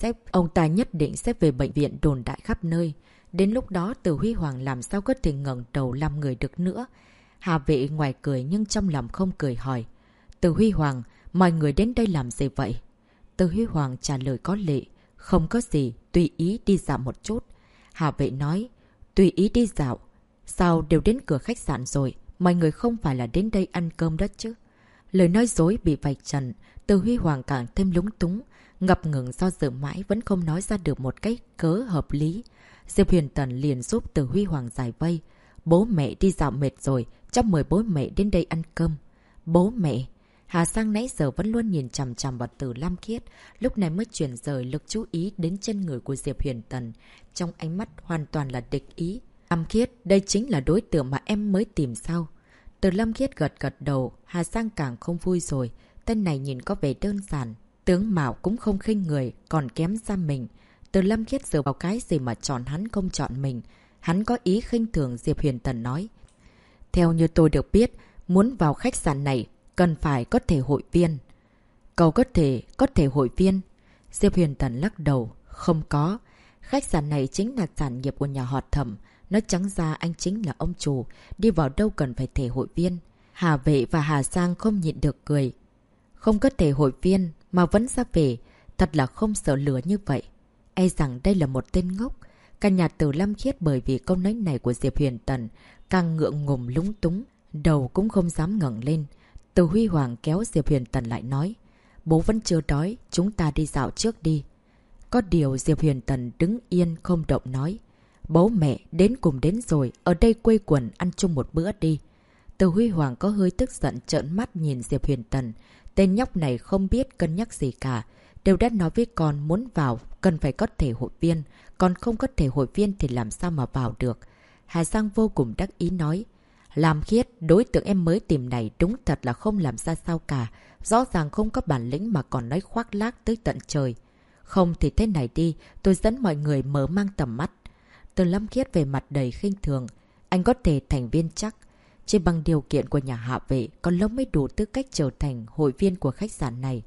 định sẽ về bệnh viện đồn đại khắp nơi. Đến lúc đó Từ Huy Hoàng làm sao có thể ngẩng đầu làm người được nữa. Hà Vệ ngoài cười nhưng trong lòng không cười hỏi. Từ Huy Hoàng, mọi người đến đây làm gì vậy? Từ Huy Hoàng trả lời có lệ. Không có gì, tùy ý đi dạo một chút. Hà Vệ nói, tùy ý đi dạo. Sao đều đến cửa khách sạn rồi, mọi người không phải là đến đây ăn cơm đó chứ? Lời nói dối bị vạch trần, Từ Huy Hoàng càng thêm lúng túng, ngập ngừng do dự mãi vẫn không nói ra được một cái cớ hợp lý. Diệp Huyền Tần liền giúp Từ Huy Hoàng giải vây. Bố mẹ đi dạo mệt rồi, chắc mời bố mẹ đến đây ăn cơm. Bố mẹ? Hà Sang nãy giờ vẫn luôn nhìn chằm chằm vào Từ Lam Khiết, lúc này mới chuyển rời lực chú ý đến chân người của Diệp Huyền Tần. Trong ánh mắt hoàn toàn là địch ý. Lam Khiết, đây chính là đối tượng mà em mới tìm sao? Từ Lam Khiết gật gật đầu, Hà Sang càng không vui rồi. Tên này nhìn có vẻ đơn giản, tướng mạo cũng không khinh người, còn kém xa mình. Từ Lam Khiết dựa vào cái gì mà chọn hắn không chọn mình? Hắn có ý khinh thường Diệp Huyền Tần nói. Theo như tôi được biết, muốn vào khách sạn này, cần phải có thể hội viên. Cậu có thể hội viên? Diệp Huyền Tần lắc đầu. Không có. Khách sạn này chính là sản nghiệp của nhà họ Thẩm. Nói trắng ra anh chính là ông chủ. Đi vào đâu cần phải thể hội viên. Hà Vệ và Hà Sang không nhịn được cười. Không có thể hội viên mà vẫn ra về. Thật là không sợ lửa như vậy. E rằng đây là một tên ngốc. Cả nhà Từ Lam Khiết bởi vì câu nói này của Diệp Huyền Tần càng ngượng ngùng lúng túng. Đầu cũng không dám ngẩng lên. Từ Huy Hoàng kéo Diệp Huyền Tần lại nói. Bố vẫn chưa đói, chúng ta đi dạo trước đi. Có điều Diệp Huyền Tần đứng yên không động nói. Bố mẹ đến cùng đến rồi, ở đây quây quần ăn chung một bữa đi. Từ Huy Hoàng có hơi tức giận trợn mắt nhìn Diệp Huyền Tần. Tên nhóc này không biết cân nhắc gì cả. Đều đã nói với con muốn vào, cần phải có thể hội viên. Còn không có thể hội viên thì làm sao mà vào được. Hà Giang vô cùng đắc ý nói. Lam Khiết, đối tượng em mới tìm này đúng thật là không làm ra sao cả. Rõ ràng không có bản lĩnh mà còn nói khoác lác tới tận trời. Không thì thế này đi, tôi dẫn mọi người mở mang tầm mắt. Từ Lam Khiết về mặt đầy khinh thường. Anh có thể thành viên chắc. Chỉ bằng điều kiện của nhà Hạ Vệ, còn lâu mới đủ tư cách trở thành hội viên của khách sạn này.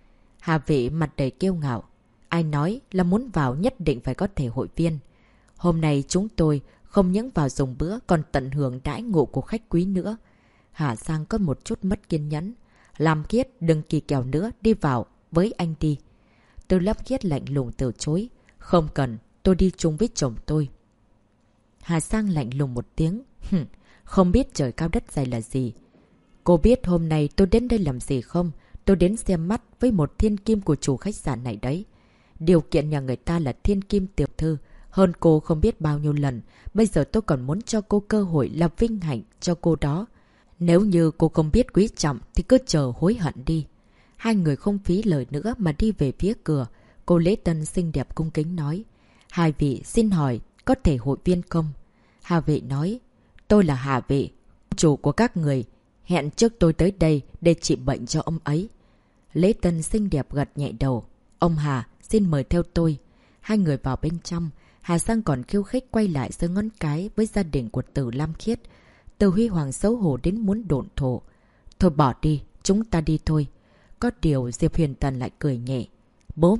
Hạ Vệ mặt đầy kiêu ngạo. Ai nói là muốn vào nhất định phải có thể hội viên. Hôm nay chúng tôi không những vào dùng bữa còn tận hưởng đãi ngộ của khách quý nữa. Hà Giang có một chút mất kiên nhẫn. Lam Khiết đừng kỳ kèo nữa, đi vào với anh đi. Từ Lam Khiết lạnh lùng từ chối. Không cần, tôi đi chung với chồng tôi. Hà Giang lạnh lùng một tiếng. Không biết trời cao đất dày là gì. Cô biết hôm nay tôi đến đây làm gì không? Tôi đến xem mắt với một thiên kim của chủ khách sạn này đấy. Điều kiện nhà người ta là thiên kim tiểu thư. Hơn cô không biết bao nhiêu lần. Bây giờ tôi còn muốn cho cô cơ hội là vinh hạnh cho cô đó. Nếu như cô không biết quý trọng thì cứ chờ hối hận đi. Hai người không phí lời nữa mà đi về phía cửa. Cô lễ tân xinh đẹp cung kính nói. Hai vị xin hỏi có thể hội viên không? Hà Vệ nói. Tôi là Hà Vệ, chủ của các người. Hẹn trước tôi tới đây để trị bệnh cho ông ấy. Lễ tân xinh đẹp gật nhẹ đầu. Ông Hà, xin mời theo tôi. Hai người vào bên trong. Hà Giang còn khiêu khích quay lại giơ ngón cái với gia đình của Từ Lam Khiết. Từ Huy Hoàng xấu hổ đến muốn độn thổ. Thôi bỏ đi, chúng ta đi thôi. Có điều Diệp Huyền Tần lại cười nhẹ. Bố mẹ,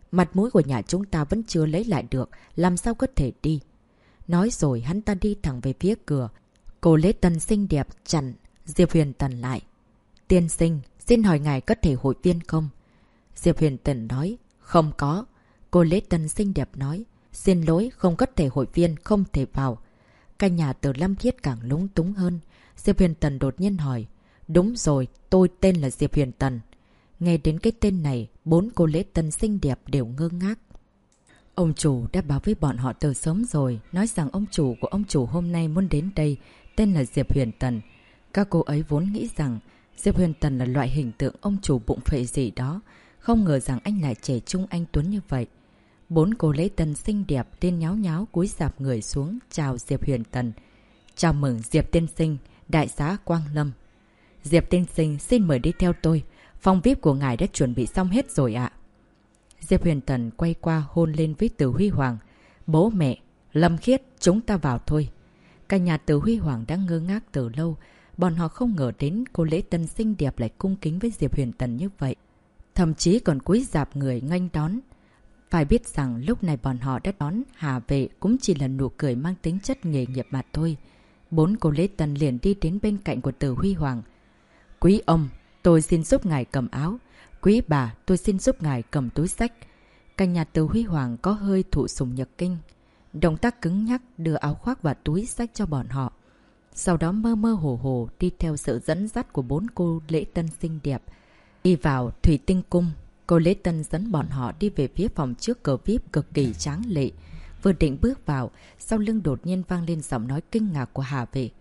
Mặt mũi của nhà chúng ta vẫn chưa lấy lại được, làm sao có thể đi. Nói rồi hắn ta đi thẳng về phía cửa. Cô Lễ Tân xinh đẹp chặn Diệp Huyền Tần lại. Tiên sinh, xin hỏi ngài có thể hội viên không? Diệp Huyền Tần nói, không có. Cô Lễ Tân xinh đẹp nói, xin lỗi, không có thể hội viên, không thể vào. Cả nhà Từ Lam Khiết càng lúng túng hơn. Diệp Huyền Tần đột nhiên hỏi, đúng rồi, tôi tên là Diệp Huyền Tần. Nghe đến cái tên này, 4 cô Lễ Tân xinh đẹp đều ngơ ngác. Ông chủ đã báo với bọn họ từ sớm rồi, nói rằng ông chủ của ông chủ hôm nay muốn đến đây, tên là Diệp Huyền Tần. Các cô ấy vốn nghĩ rằng Diệp Huyền Tần là loại hình tượng ông chủ bụng phệ gì đó, không ngờ rằng anh lại trẻ trung anh tuấn như vậy. 4 cô Lễ Tân xinh đẹp tên nháo nháo cúi rạp người xuống chào Diệp Huyền Tần. Chào mừng Diệp tiên sinh, đại xá Quang Lâm. Diệp tiên sinh xin mời đi theo tôi, phòng VIP của ngài đã chuẩn bị xong hết rồi ạ. Diệp Huyền Tần quay qua hôn lên với Từ Huy Hoàng. Bố mẹ, Lâm Khiết, chúng ta vào thôi. Cả nhà Từ Huy Hoàng đã ngơ ngác từ lâu. Bọn họ không ngờ đến cô Lễ Tân xinh đẹp lại cung kính với Diệp Huyền Tần như vậy. Thậm chí còn cúi rạp người nghênh đón. Phải biết rằng lúc này bọn họ đã đón Hà Vệ cũng chỉ là nụ cười mang tính chất nghề nghiệp mà thôi. 4 cô Lễ Tân liền đi đến bên cạnh của Từ Huy Hoàng. Quý ông, tôi xin giúp ngài cầm áo. Quý bà, tôi xin giúp ngài cầm túi xách. Cả nhà Từ Huy Hoàng có hơi thụ sủng nhược kinh. Động tác cứng nhắc đưa áo khoác và túi xách cho bọn họ. Sau đó mơ mơ hồ hồ đi theo sự dẫn dắt của 4 cô Lễ Tân xinh đẹp. Đi vào Thủy Tinh Cung, cô Lễ Tân dẫn bọn họ đi về phía phòng trước cờ VIP cực kỳ tráng lệ. Vừa định bước vào, sau lưng đột nhiên vang lên giọng nói kinh ngạc của Hà Vệ.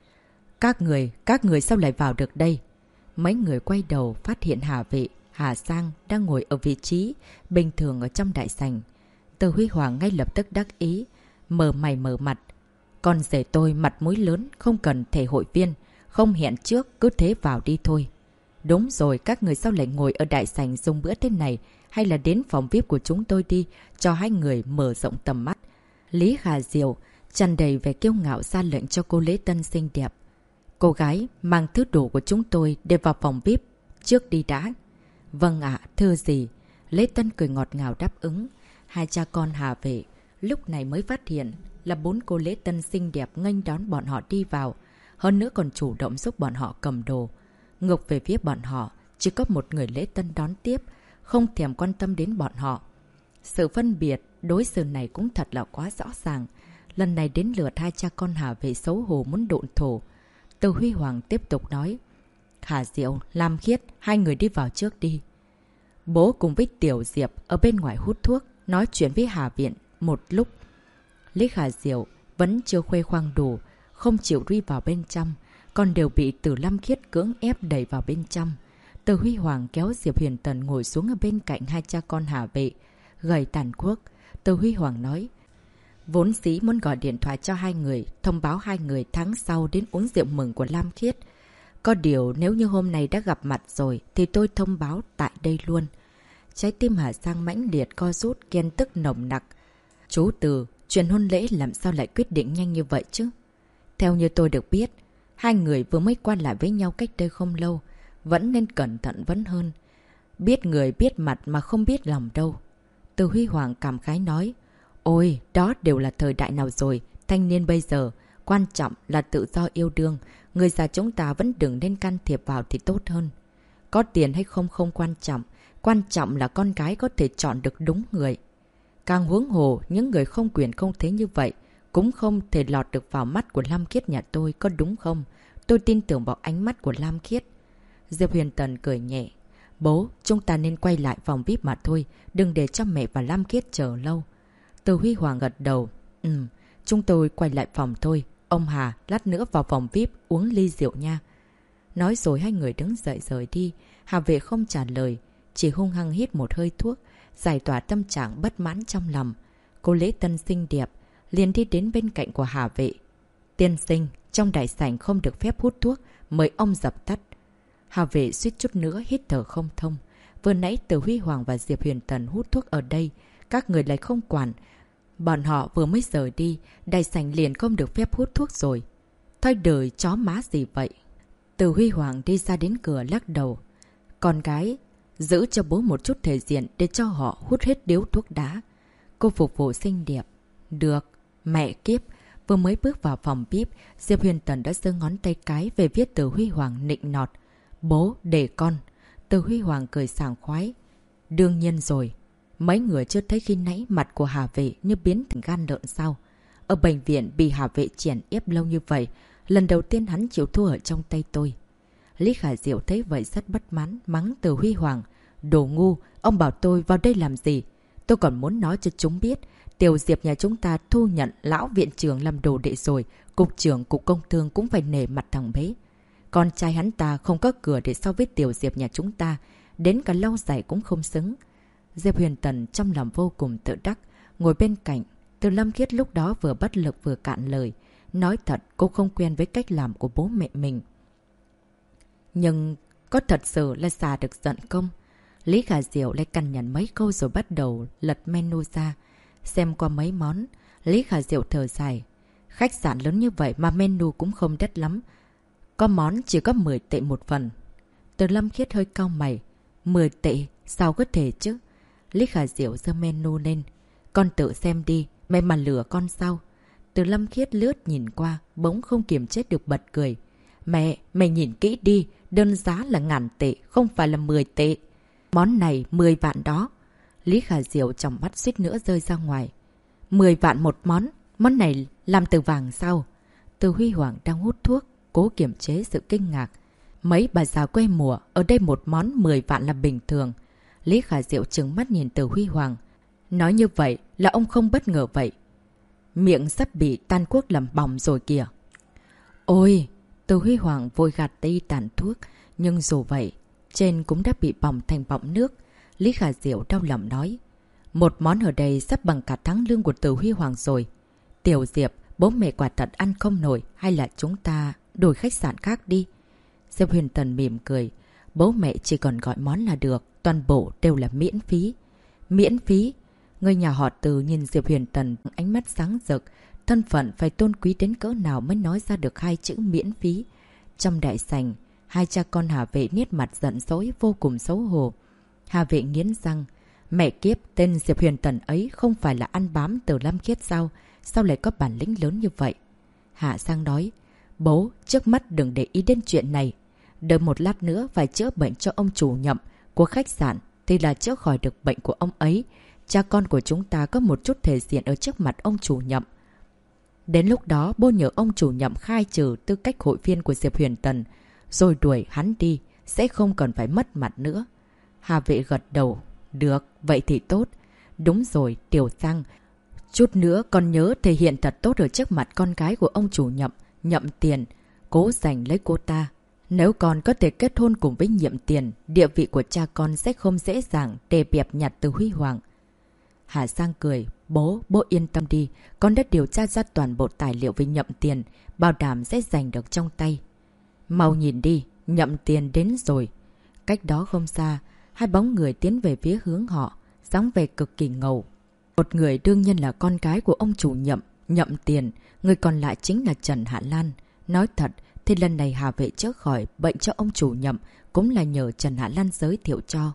Các người sao lại vào được đây? Mấy người quay đầu phát hiện Hà Vệ, Hà Sang đang ngồi ở vị trí bình thường ở trong đại sảnh. Từ Huy Hoàng ngay lập tức đắc ý, mở mày mở mặt. Con rể tôi mặt mũi lớn, không cần thể hội viên, không hẹn trước, cứ thế vào đi thôi. Đúng rồi, các người sao lại ngồi ở đại sảnh dùng bữa thế này, hay là đến phòng VIP của chúng tôi đi, cho hai người mở rộng tầm mắt. Lý Khả Diệu tràn đầy vẻ kiêu ngạo ra lệnh cho cô Lễ Tân xinh đẹp. Cô gái, mang thứ đồ của chúng tôi để vào phòng VIP trước đi đã. Vâng ạ, thưa gì. Lễ Tân cười ngọt ngào đáp ứng. Hai cha con Hà Vệ lúc này mới phát hiện là 4 cô Lễ Tân xinh đẹp nghênh đón bọn họ đi vào. Hơn nữa còn chủ động giúp bọn họ cầm đồ. Ngược về phía bọn họ, chỉ có một người Lễ Tân đón tiếp, không thèm quan tâm đến bọn họ. Sự phân biệt, đối xử này cũng thật là quá rõ ràng. Lần này đến lượt hai cha con Hà Vệ xấu hổ muốn độn thổ. Từ Huy Hoàng tiếp tục nói. Hà Diệu, Lam Khiết, hai người đi vào trước đi. Bố cùng với Tiểu Diệp ở bên ngoài hút thuốc, nói chuyện với Hà Viện một lúc. Lý Khả Diệu vẫn chưa khuê khoang đủ, không chịu đi vào bên trong, còn đều bị Từ Lam Khiết cưỡng ép đẩy vào bên trong. Từ Huy Hoàng kéo Diệp Huyền Tần ngồi xuống ở bên cạnh hai cha con Hà Vệ, gầy tàn quốc. Từ Huy Hoàng nói. Vốn dĩ muốn gọi điện thoại cho hai người, thông báo hai người tháng sau đến uống rượu mừng của Lam Khiết. Có điều nếu như hôm nay đã gặp mặt rồi thì tôi thông báo tại đây luôn. Trái tim Hà Sang mãnh liệt co rút, ghen tức nồng nặc. Chú Từ, chuyện hôn lễ làm sao lại quyết định nhanh như vậy chứ? Theo như tôi được biết, hai người vừa mới qua lại với nhau cách đây không lâu, vẫn nên cẩn thận vẫn hơn. Biết người biết mặt mà không biết lòng đâu. Từ Huy Hoàng cảm khái nói. Ôi, đó đều là thời đại nào rồi, thanh niên bây giờ, quan trọng là tự do yêu đương, người già chúng ta vẫn đừng nên can thiệp vào thì tốt hơn. Có tiền hay không không quan trọng là con gái có thể chọn được đúng người. Càng huống hồ, những người không quyền không thế như vậy, cũng không thể lọt được vào mắt của Lam Khiết nhà tôi, có đúng không? Tôi tin tưởng vào ánh mắt của Lam Khiết. Diệp Huyền Tần cười nhẹ. Bố, chúng ta nên quay lại phòng VIP mà thôi, đừng để cho mẹ và Lam Khiết chờ lâu. Từ Huy Hoàng gật đầu. Chúng tôi quay lại phòng thôi. Ông Hà, lát nữa vào phòng VIP uống ly rượu nha. Nói rồi hai người đứng dậy rời đi. Hà Vệ không trả lời, chỉ hung hăng hít một hơi thuốc, giải tỏa tâm trạng bất mãn trong lòng. Cô Lễ Tân xinh đẹp liền đi đến bên cạnh của Hà Vệ. Tiên sinh, trong đại sảnh không được phép hút thuốc, mời ông dập tắt. Hà Vệ suýt chút nữa hít thở không thông. Vừa nãy Từ Huy Hoàng và Diệp Huyền Tần hút thuốc ở đây, các người lại không quản. Bọn họ vừa mới rời đi, đại sảnh liền không được phép hút thuốc rồi. Thôi đời chó má gì vậy? Từ Huy Hoàng đi ra đến cửa lắc đầu. Con gái, Giữ cho bố một chút thể diện để cho họ hút hết điếu thuốc đá. Cô phục vụ xinh đẹp. Được. Mẹ kiếp. Vừa mới bước vào phòng bếp, Diệp Huyền Tần đã giơ ngón tay cái về viết Từ Huy Hoàng nịnh nọt. Bố, để con. Từ Huy Hoàng cười sảng khoái. Đương nhiên rồi. Mấy người chưa thấy khi nãy mặt của Hà Vệ như biến thành gan lợn sao? Ở bệnh viện bị Hà Vệ chèn ép lâu như vậy, lần đầu tiên hắn chịu thua ở trong tay tôi. Lý Khả Diệu thấy vậy rất bất mãn, mắng Từ Huy Hoàng. Đồ ngu, ông bảo tôi vào đây làm gì? Tôi còn muốn nói cho chúng biết, Tiểu Diệp nhà chúng ta thu nhận lão viện trưởng làm đồ đệ rồi, cục trưởng cục công thương cũng phải nể mặt thằng bé. Con trai hắn ta không có cửa để so với Tiểu Diệp nhà chúng ta, đến cả lâu dài cũng không xứng. Diệp Huyền Tần trong lòng vô cùng tự đắc, ngồi bên cạnh. Từ Lâm Khiết lúc đó vừa bất lực vừa cạn lời. Nói thật, cô không quen với cách làm của bố mẹ mình. Nhưng có thật sự là xả được giận không? Lý Khả Diệu lại cằn nhằn mấy câu rồi bắt đầu lật menu ra. Xem qua mấy món, Lý Khả Diệu thở dài. Khách sạn lớn như vậy mà menu cũng không đắt lắm. Có món chỉ có 10 tệ một phần. Từ Lâm Khiết hơi cau mày. 10 tệ? Sao có thể chứ? Lý Khả Diệu giơ menu lên. Con tự xem đi, mày mà lừa con sao? Từ Lâm Khiết lướt nhìn qua, bỗng không kiềm chế được bật cười. Mẹ, mày nhìn kỹ đi, đơn giá là 1000 tệ, không phải là 10 tệ. Món này 10 vạn đó. Lý Khả Diệu trong mắt suýt nữa rơi ra ngoài. 10 vạn một món này làm từ vàng sao? Từ Huy Hoàng đang hút thuốc, cố kiềm chế sự kinh ngạc. Mấy bà già quê mùa, ở đây một món 10 vạn là bình thường. Lý Khả Diệu trừng mắt nhìn Từ Huy Hoàng. Nói như vậy là ông không bất ngờ vậy. Miệng sắp bị tan thuốc làm bỏng rồi kìa. Ôi! Từ Huy Hoàng vội gạt tay tàn thuốc. Nhưng dù vậy, trên cũng đã bị bỏng thành bọng nước. Lý Khả Diệu đau lòng nói. Một món ở đây sắp bằng cả tháng lương của Từ Huy Hoàng rồi. Tiểu Diệp, bố mẹ quả thật ăn không nổi. Hay là chúng ta đổi khách sạn khác đi? Diệp Huyền Tần mỉm cười. Bố mẹ chỉ còn gọi món là được. Toàn bộ đều là miễn phí. Miễn phí? Người nhà họ Từ nhìn Diệp Huyền Tần ánh mắt sáng rực. Thân phận phải tôn quý đến cỡ nào mới nói ra được hai chữ miễn phí. Trong đại sảnh, hai cha con Hà Vệ niết mặt giận dỗi vô cùng xấu hổ. Hà Vệ nghiến răng. Mẹ kiếp, tên Diệp Huyền Tần ấy không phải là ăn bám Từ Lâm Khiết sao? Sao lại có bản lĩnh lớn như vậy? Hạ Sang nói. Bố, trước mắt đừng để ý đến chuyện này. Đợi một lát nữa phải chữa bệnh cho ông chủ Nhậm của khách sạn thì là chữa khỏi được bệnh của ông ấy. Cha con của chúng ta có một chút thể diện ở trước mặt ông chủ Nhậm. Đến lúc đó bố nhờ ông chủ Nhậm khai trừ tư cách hội viên của Diệp Huyền Tần, rồi đuổi hắn đi, sẽ không còn phải mất mặt nữa. Hà Vệ gật đầu. Được, vậy thì tốt. Đúng rồi, Tiểu Sang. Chút nữa con nhớ thể hiện thật tốt ở trước mặt con gái của ông chủ Nhậm, Nhậm Tiền. Cố giành lấy cô ta. Nếu con có thể kết hôn cùng với Nhậm Tiền, địa vị của cha con sẽ không dễ dàng để bẹp nhặt Từ Huy Hoàng. Hà Sang cười. Bố yên tâm đi. Con đã điều tra ra toàn bộ tài liệu về Nhậm Tiền, bảo đảm sẽ giành được trong tay. Mau nhìn đi, Nhậm Tiền đến rồi. Cách đó không xa, hai bóng người tiến về phía hướng họ, dáng vẻ cực kỳ ngầu. Một người đương nhiên là con gái của ông chủ Nhậm, Nhậm Tiền, người còn lại chính là Trần Hạ Lan. Nói thật thì lần này Hà Vệ chữa khỏi bệnh cho ông chủ Nhậm cũng là nhờ Trần Hạ Lan giới thiệu cho.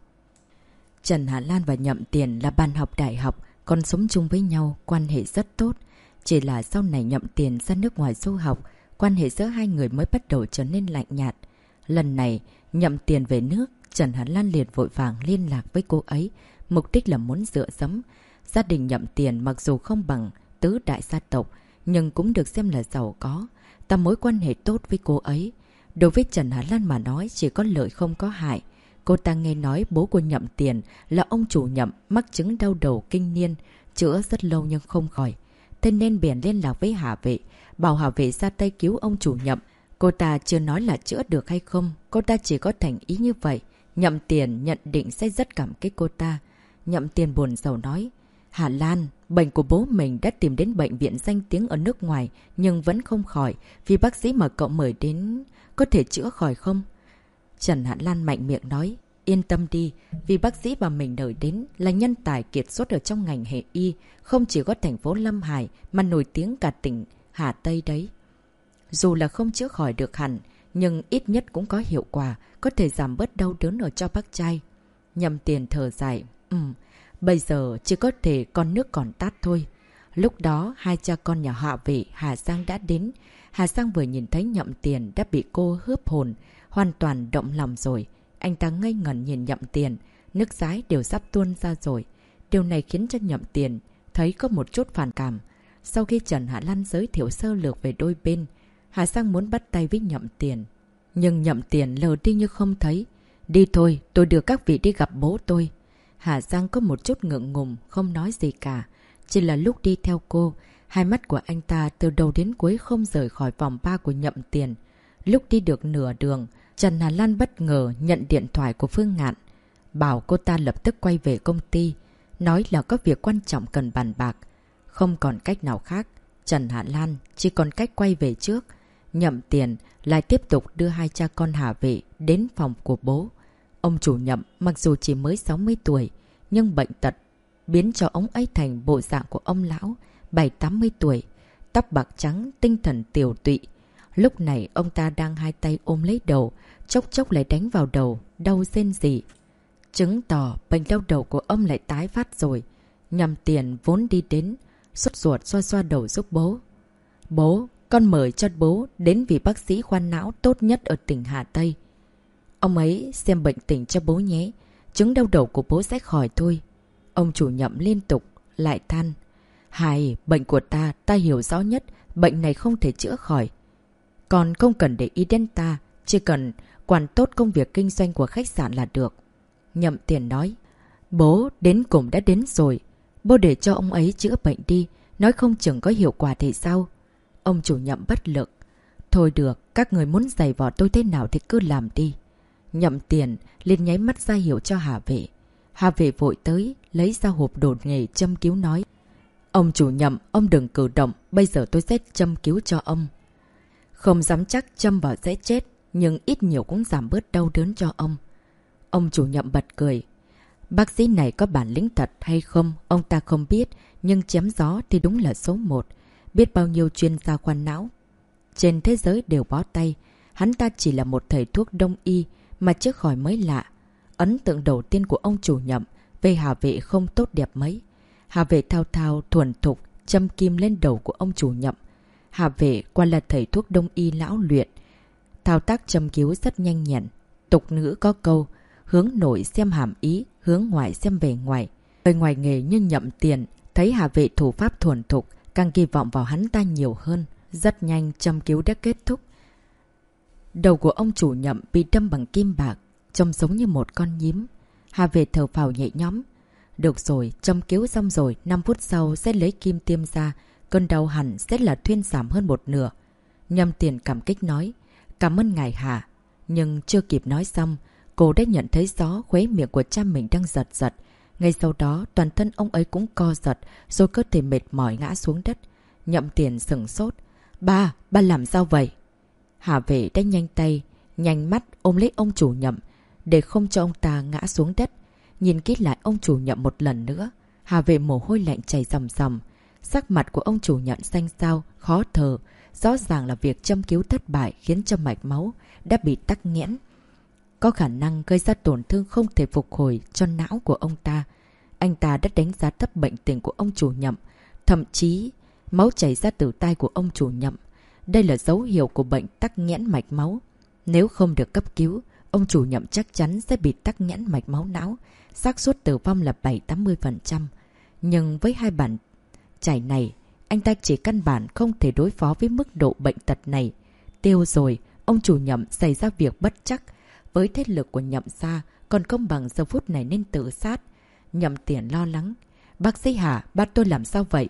Trần Hạ Lan và Nhậm Tiền là bạn học đại học, còn sống chung với nhau, quan hệ rất tốt. Chỉ là sau này Nhậm Tiền ra nước ngoài du học, quan hệ giữa hai người mới bắt đầu trở nên lạnh nhạt. Lần này, Nhậm Tiền về nước, Trần Hạ Lan liền vội vàng liên lạc với cô ấy, mục đích là muốn dựa dẫm. Gia đình Nhậm Tiền mặc dù không bằng tứ đại gia tộc, nhưng cũng được xem là giàu có, tạo mối quan hệ tốt với cô ấy. Đối với Trần Hạ Lan mà nói chỉ có lợi không có hại. Cô ta nghe nói bố của Nhậm Tiền là ông chủ Nhậm mắc chứng đau đầu kinh niên, chữa rất lâu nhưng không khỏi. Thế nên bèn liên lạc với Hà Vệ, bảo Hà Vệ ra tay cứu ông chủ Nhậm. Cô ta chưa nói là chữa được hay không, cô ta chỉ có thành ý như vậy. Nhậm Tiền nhận định sẽ rất cảm kích cô ta. Nhậm Tiền buồn rầu nói. Hà Lan, bệnh của bố mình đã tìm đến bệnh viện danh tiếng ở nước ngoài nhưng vẫn không khỏi. Vì bác sĩ mà cậu mời đến có thể chữa khỏi không? Trần Hạ Lan mạnh miệng nói. Yên tâm đi, vì bác sĩ mà mình đợi đến là nhân tài kiệt xuất ở trong ngành hệ y, không chỉ có thành phố Lâm Hải mà nổi tiếng cả tỉnh Hà Tây đấy. Dù là không chữa khỏi được hẳn, nhưng ít nhất cũng có hiệu quả, có thể giảm bớt đau đớn ở cho bác trai. Nhậm Tiền thở dài. Bây giờ chỉ có thể con nước còn tát thôi. Lúc đó hai cha con nhà họ Vệ Hà Giang đã đến. Hà Giang vừa nhìn thấy Nhậm Tiền đã bị cô hớp hồn, hoàn toàn động lòng rồi. Anh ta ngây ngẩn nhìn Nhậm Tiền, nước dãi đều sắp tuôn ra rồi. Điều này khiến cho Nhậm Tiền thấy có một chút phản cảm. Sau khi Trần Hạ Lan giới thiệu sơ lược về đôi bên, Hà Giang muốn bắt tay với Nhậm Tiền. Nhưng Nhậm Tiền lờ đi như không thấy. Đi thôi, tôi đưa các vị đi gặp bố tôi. Hà Giang có một chút ngượng ngùng, không nói gì cả. Chỉ là lúc đi theo cô, hai mắt của anh ta từ đầu đến cuối không rời khỏi vòng ba của Nhậm Tiền. Lúc đi được nửa đường, Trần Hà Lan bất ngờ nhận điện thoại của Phương Ngạn. Bảo cô ta lập tức quay về công ty, nói là có việc quan trọng cần bàn bạc. Không còn cách nào khác, Trần Hạ Lan chỉ còn cách quay về trước. Nhậm Tiền lại tiếp tục đưa hai cha con Hà Vệ đến phòng của bố. Ông chủ Nhậm mặc dù chỉ mới 60 tuổi, nhưng bệnh tật biến cho ông ấy thành bộ dạng của ông lão 70-80 tuổi, tóc bạc trắng, tinh thần tiều tụy. Lúc này ông ta đang hai tay ôm lấy đầu, chốc chốc lại đánh vào đầu, đau rên rỉ. Chứng tỏ bệnh đau đầu của ông lại tái phát rồi. Nhậm Tiền vốn đi đến, sốt ruột xoa xoa đầu giúp bố. Bố, con mời cho bố đến vị bác sĩ khoa não tốt nhất ở tỉnh Hà Tây. Ông ấy xem bệnh tình cho bố nhé, chứng đau đầu của bố sẽ khỏi thôi. Ông chủ Nhậm liên tục lại than. Hài, bệnh của ta hiểu rõ nhất, bệnh này không thể chữa khỏi. Còn không cần để ý đến ta, chỉ cần quản tốt công việc kinh doanh của khách sạn là được. Nhậm Tiền nói. Bố đến cùng đã đến rồi, bố để cho ông ấy chữa bệnh đi, nói không chừng có hiệu quả thì sao? Ông chủ Nhậm bất lực. Thôi được, các người muốn giày vò tôi thế nào thì cứ làm đi. Nhậm Tiền liền nháy mắt ra hiệu cho Hà Vệ. Hà Vệ vội tới, lấy ra hộp đồ nghề châm cứu nói. Ông chủ Nhậm, ông đừng cử động, bây giờ tôi sẽ châm cứu cho ông. Không dám chắc châm vào sẽ chết, nhưng ít nhiều cũng giảm bớt đau đớn cho ông. Ông chủ Nhậm bật cười. Bác sĩ này có bản lĩnh thật hay không, ông ta không biết, nhưng chém gió thì đúng là số 1. Biết bao nhiêu chuyên gia khoa não trên thế giới đều bó tay. Hắn ta chỉ là một thầy thuốc đông y mà chữa khỏi mới lạ. Ấn tượng đầu tiên của ông chủ Nhậm về Hà Vệ không tốt đẹp mấy. Hà Vệ thao thao thuần thục châm kim lên đầu của ông chủ Nhậm. Hà Vệ quả là thầy thuốc đông y lão luyện, thao tác châm cứu rất nhanh nhẹn. Tục ngữ có câu, hướng nội xem hàm ý, hướng ngoại xem bề ngoài. Người ngoài nghề như Nhậm Tiền thấy Hà Vệ thủ pháp thuần thục, càng kỳ vọng vào hắn ta nhiều hơn. Rất nhanh châm cứu đã kết thúc. Đầu của ông chủ Nhậm bị đâm bằng kim bạc, trông giống như một con nhím. Hà Vệ thở phào nhẹ nhõm. Được rồi, châm cứu xong rồi, 5 phút sau sẽ lấy kim tiêm ra, cơn đau hẳn sẽ là thuyên giảm hơn một nửa. Nhậm Tiền cảm kích nói. Cảm ơn ngài Hà. Nhưng chưa kịp nói xong, cô đã nhận thấy rõ khóe miệng của cha mình đang giật giật. Ngay sau đó, toàn thân ông ấy cũng co giật, rồi cơ thể mệt mỏi ngã xuống đất. Nhậm Tiền sửng sốt. Ba làm sao vậy? Hà Vệ đã nhanh tay, nhanh mắt ôm lấy ông chủ Nhậm, để không cho ông ta ngã xuống đất. Nhìn kỹ lại ông chủ Nhậm một lần nữa, Hà Vệ mồ hôi lạnh chảy ròng ròng. Sắc mặt của ông chủ Nhậm xanh xao, khó thở. Rõ ràng là việc châm cứu thất bại khiến cho mạch máu đã bị tắc nghẽn, có khả năng gây ra tổn thương không thể phục hồi cho não của ông ta. Anh ta đã đánh giá thấp bệnh tình của ông chủ Nhậm, thậm chí máu chảy ra từ tai của ông chủ Nhậm. Đây là dấu hiệu của bệnh tắc nghẽn mạch máu. Nếu không được cấp cứu, ông chủ Nhậm chắc chắn sẽ bị tắc nghẽn mạch máu não, xác suất tử vong là 70-80%. Nhưng với hai bản chảy này, anh ta chỉ căn bản không thể đối phó với mức độ bệnh tật này. Tiêu rồi, ông chủ Nhậm xảy ra việc bất chắc. Với thế lực của Nhậm gia, còn không bằng giờ phút này nên tự sát. Nhậm Tiền lo lắng. Bác sĩ Hà, bắt tôi làm sao vậy?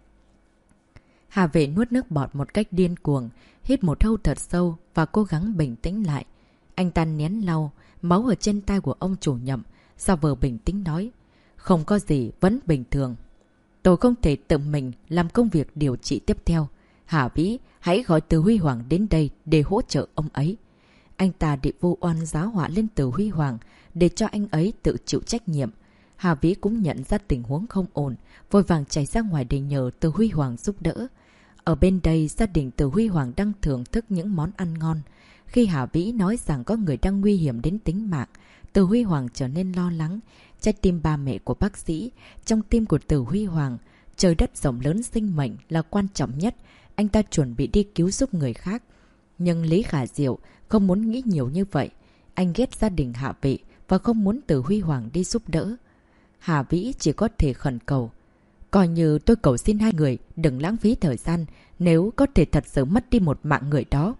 Hà Vệ nuốt nước bọt một cách điên cuồng, hít một hơi thật sâu và cố gắng bình tĩnh lại. Anh ta nén lau máu ở trên tay của ông chủ Nhậm, sau vờ bình tĩnh nói. Không có gì, vẫn bình thường. Tôi không thể tự mình làm công việc điều trị tiếp theo. Hà Vĩ, hãy gọi Từ Huy Hoàng đến đây để hỗ trợ ông ấy. Anh ta định vu oan giáo họa lên Từ Huy Hoàng để cho anh ấy tự chịu trách nhiệm. Hà Vĩ cũng nhận ra tình huống không ổn, vội vàng chạy ra ngoài để nhờ Từ Huy Hoàng giúp đỡ. Ở bên đây, gia đình Từ Huy Hoàng đang thưởng thức những món ăn ngon. Khi Hà Vĩ nói rằng có người đang nguy hiểm đến tính mạng, Từ Huy Hoàng trở nên lo lắng. Trái tim ba mẹ của bác sĩ, trong tim của Từ Huy Hoàng, trời đất rộng lớn sinh mệnh là quan trọng nhất. Anh ta chuẩn bị đi cứu giúp người khác. Nhưng Lý Khả Diệu không muốn nghĩ nhiều như vậy. Anh ghét gia đình Hạ Vị và không muốn Từ Huy Hoàng đi giúp đỡ. Hà Vĩ chỉ có thể khẩn cầu. Coi như tôi cầu xin hai người đừng lãng phí thời gian, nếu có thể thật sự mất đi một mạng người đó.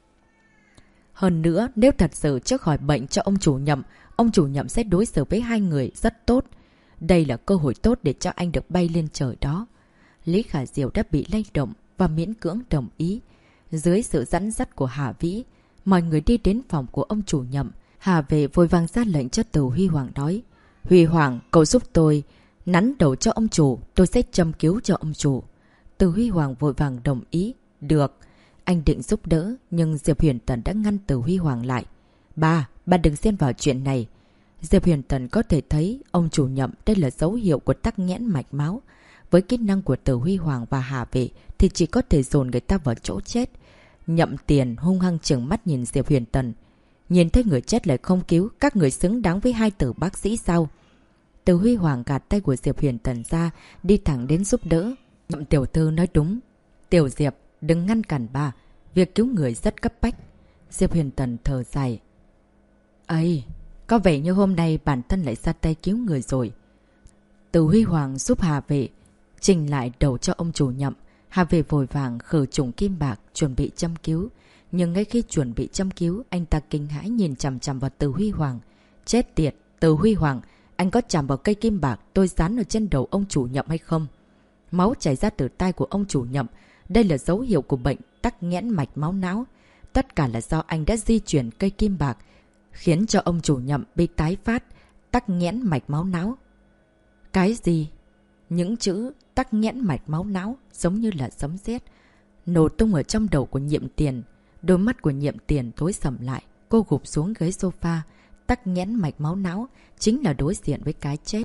Hơn nữa, nếu thật sự chữa khỏi bệnh cho ông chủ nhậm sẽ đối xử với hai người rất tốt. Đây là cơ hội tốt để cho anh được bay lên trời đó. Lý Khả Diệu đã bị lay động và miễn cưỡng đồng ý. Dưới sự dẫn dắt của Hà Vĩ, mọi người đi đến phòng của ông chủ nhậm. Hà Vệ vội vàng ra lệnh cho Từ Huy Hoàng nói. Huy Hoàng, cậu giúp tôi nắn đầu cho ông chủ, tôi sẽ châm cứu cho ông chủ. Từ Huy Hoàng vội vàng đồng ý. Được. Anh định giúp đỡ, nhưng Diệp Huyền Tần đã ngăn Từ Huy Hoàng lại. Ba đừng xen vào chuyện này. Diệp Huyền Tần có thể thấy ông chủ nhậm đây là dấu hiệu của tắc nghẽn mạch máu. Với kỹ năng của Từ Huy Hoàng và Hà Vệ thì chỉ có thể dồn người ta vào chỗ chết. Nhậm Tiền hung hăng trừng mắt nhìn Diệp Huyền Tần. Nhìn thấy người chết lại không cứu, các người xứng đáng với hai từ bác sĩ sao? Từ Huy Hoàng gạt tay của Diệp Huyền Tần ra, đi thẳng đến giúp đỡ. Nhậm tiểu thư nói đúng. Tiểu Diệp, đừng ngăn cản bà. Việc cứu người rất cấp bách. Diệp Huyền Tần thở dài. Ây, có vẻ như hôm nay bản thân lại ra tay cứu người rồi. Từ Huy Hoàng giúp Hà Vệ chỉnh lại đầu cho ông chủ nhậm. Hà Vệ vội vàng khử trùng kim bạc, chuẩn bị châm cứu. Nhưng ngay khi chuẩn bị châm cứu, anh ta kinh hãi nhìn chằm chằm vào Từ Huy Hoàng. Chết tiệt, Từ Huy Hoàng, anh có chạm vào cây kim bạc tôi dán ở trên đầu ông chủ nhậm hay không? Máu chảy ra từ tai của ông chủ nhậm. Đây là dấu hiệu của bệnh tắc nghẽn mạch máu não. Tất cả là do anh đã di chuyển cây kim bạc, khiến cho ông chủ nhậm bị tái phát tắc nghẽn mạch máu não. Cái gì? Những chữ tắc nghẽn mạch máu não giống như là sấm sét nổ tung ở trong đầu của Nhiệm Tiền. Đôi mắt của Nhiệm Tiền tối sầm lại. Cô gục xuống ghế sofa. Tắc nghẽn mạch máu não chính là đối diện với cái chết.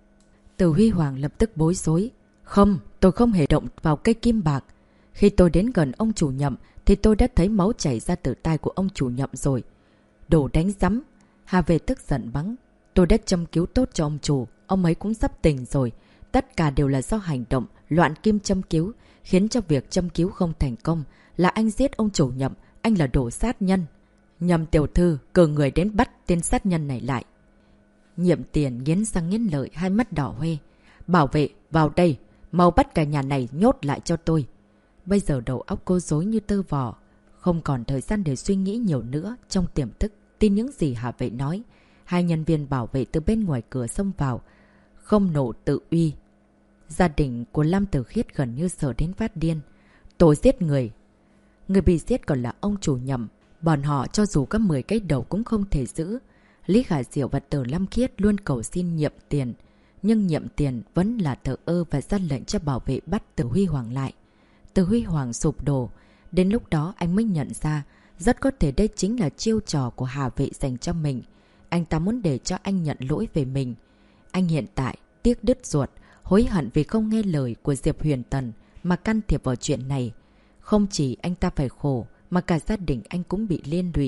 Từ Huy Hoàng lập tức bối rối. Không, tôi không hề động vào cây kim bạc. Khi tôi đến gần ông chủ nhậm thì tôi đã thấy máu chảy ra từ tai của ông chủ nhậm rồi. Đồ đánh rắm. Hà Vệ tức giận mắng. Tôi đã châm cứu tốt cho ông chủ. Ông ấy cũng sắp tỉnh rồi. Tất cả đều là do hành động loạn kim châm cứu, khiến cho việc châm cứu không thành công. Là anh giết ông chủ nhậm. Anh là đồ sát nhân. Nhậm tiểu thư cử người đến bắt tên sát nhân này lại. Nhiệm Tiền nghiến răng nghiến lợi, hai mắt đỏ hoe. Bảo vệ, vào đây. Mau bắt cả nhà này nhốt lại cho tôi. Bây giờ đầu óc cô rối như tơ vò. Không còn thời gian để suy nghĩ nhiều nữa. Trong tiềm thức tin những gì Hà Vệ nói. Hai nhân viên bảo vệ từ bên ngoài cửa xông vào. Không nổ tự uy. Gia đình của Lam Tử Khiết gần như sợ đến phát điên. Tôi giết người. Người bị giết còn là ông chủ nhậm. Bọn họ cho dù có 10 cái đầu cũng không thể giữ. Lý Khả Diệu và Từ Lam Khiết luôn cầu xin Nhiệm Tiền. Nhưng Nhiệm Tiền vẫn là thờ ơ và ra lệnh cho bảo vệ bắt Từ Huy Hoàng lại. Từ Huy Hoàng sụp đổ. Đến lúc đó anh mới nhận ra, rất có thể đây chính là chiêu trò của Hà Vệ dành cho mình. Anh ta muốn để cho anh nhận lỗi về mình. Anh hiện tại tiếc đứt ruột, hối hận vì không nghe lời của Diệp Huyền Tần mà can thiệp vào chuyện này. Không chỉ anh ta phải khổ, mà cả gia đình anh cũng bị liên lụy.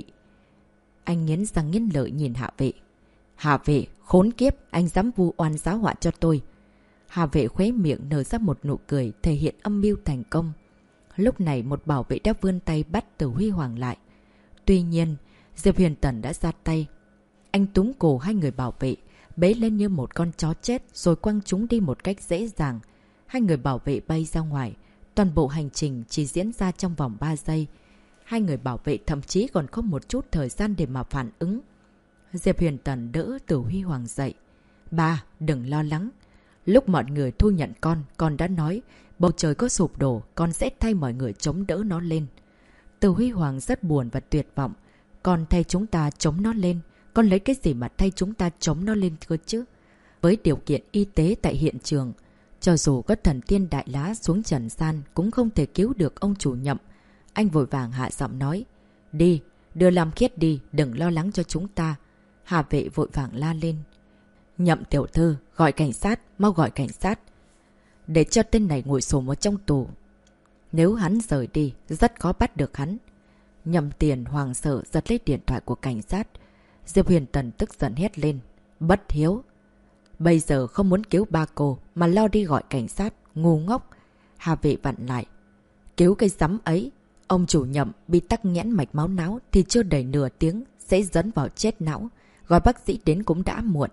Anh nghiến răng nghiến lợi nhìn Hạ Vệ. Hạ Vệ, khốn kiếp, anh dám vu oan giáo họa cho tôi. Hạ Vệ khóe miệng nở ra một nụ cười thể hiện âm mưu thành công. Lúc này một bảo vệ đã vươn tay bắt Từ Huy Hoàng lại. Tuy nhiên, Diệp Huyền Tần đã ra tay. Anh túm cổ hai người bảo vệ, bế lên như một con chó chết rồi quăng chúng đi một cách dễ dàng. Hai người bảo vệ bay ra ngoài. Toàn bộ hành trình chỉ diễn ra trong vòng 3 giây. Hai người bảo vệ thậm chí còn không một chút thời gian để mà phản ứng. Diệp Huyền Tần đỡ Từ Huy Hoàng dậy. Ba, đừng lo lắng. Lúc mọi người thu nhận con đã nói bầu trời có sụp đổ, con sẽ thay mọi người chống đỡ nó lên. Từ Huy Hoàng rất buồn và tuyệt vọng. Con thay chúng ta chống nó lên. Con lấy cái gì mà thay chúng ta chống nó lên cơ chứ? Với điều kiện y tế tại hiện trường, cho dù có thần tiên đại lá xuống trần gian cũng không thể cứu được ông chủ nhậm. Anh vội vàng hạ giọng nói. Đi, đưa Lam Khiết đi, đừng lo lắng cho chúng ta. Hà Vệ vội vàng la lên. Nhậm tiểu thư, gọi cảnh sát, mau gọi cảnh sát. Để cho tên này ngồi xổm ở trong tù. Nếu hắn rời đi, rất khó bắt được hắn. Nhậm Tiền hoảng sợ giật lấy điện thoại của cảnh sát. Diệp Huyền Tần tức giận hét lên. Bất hiếu! Bây giờ không muốn cứu ba cô mà lo đi gọi cảnh sát, ngu ngốc. Hà Vệ vặn lại. Cứu cái rắm ấy. Ông chủ Nhậm bị tắc nghẽn mạch máu não thì chưa đầy nửa tiếng sẽ dẫn vào chết não. Gọi bác sĩ đến cũng đã muộn.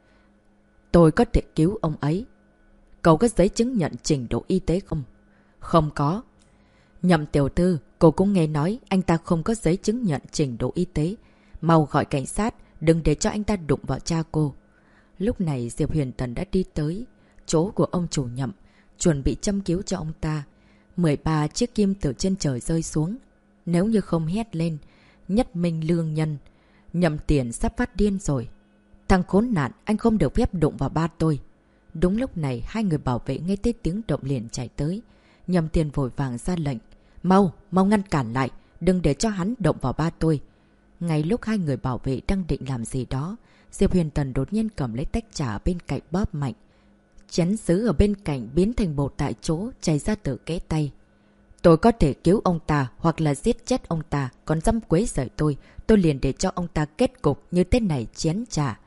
Tôi có thể cứu ông ấy. Cậu có giấy chứng nhận trình độ y tế không? Không có. Nhậm tiểu thư, cô cũng nghe nói anh ta không có giấy chứng nhận trình độ y tế. Mau gọi cảnh sát, đừng để cho anh ta đụng vào cha cô. Lúc này Diệp Huyền Tần đã đi tới chỗ của ông chủ Nhậm, chuẩn bị châm cứu cho ông ta. 13 chiếc kim từ trên trời rơi xuống. Nếu như không hét lên, Nhất Minh lương nhân, Nhậm Tiền sắp phát điên rồi. Thằng khốn nạn, anh không được phép đụng vào ba tôi. Đúng lúc này, hai người bảo vệ nghe thấy tiếng động liền chạy tới. Nhậm Tiền vội vàng ra lệnh. Mau, mau ngăn cản lại, đừng để cho hắn động vào ba tôi. Ngay lúc hai người bảo vệ đang định làm gì đó, Diệp Huyền Tần đột nhiên cầm lấy tách trà bên cạnh bóp mạnh. Chén sứ ở bên cạnh biến thành bột tại chỗ, chảy ra từ kẽ tay. Tôi có thể cứu ông ta hoặc là giết chết ông ta, còn dám quấy rầy tôi liền để cho ông ta kết cục như thế này chén trà.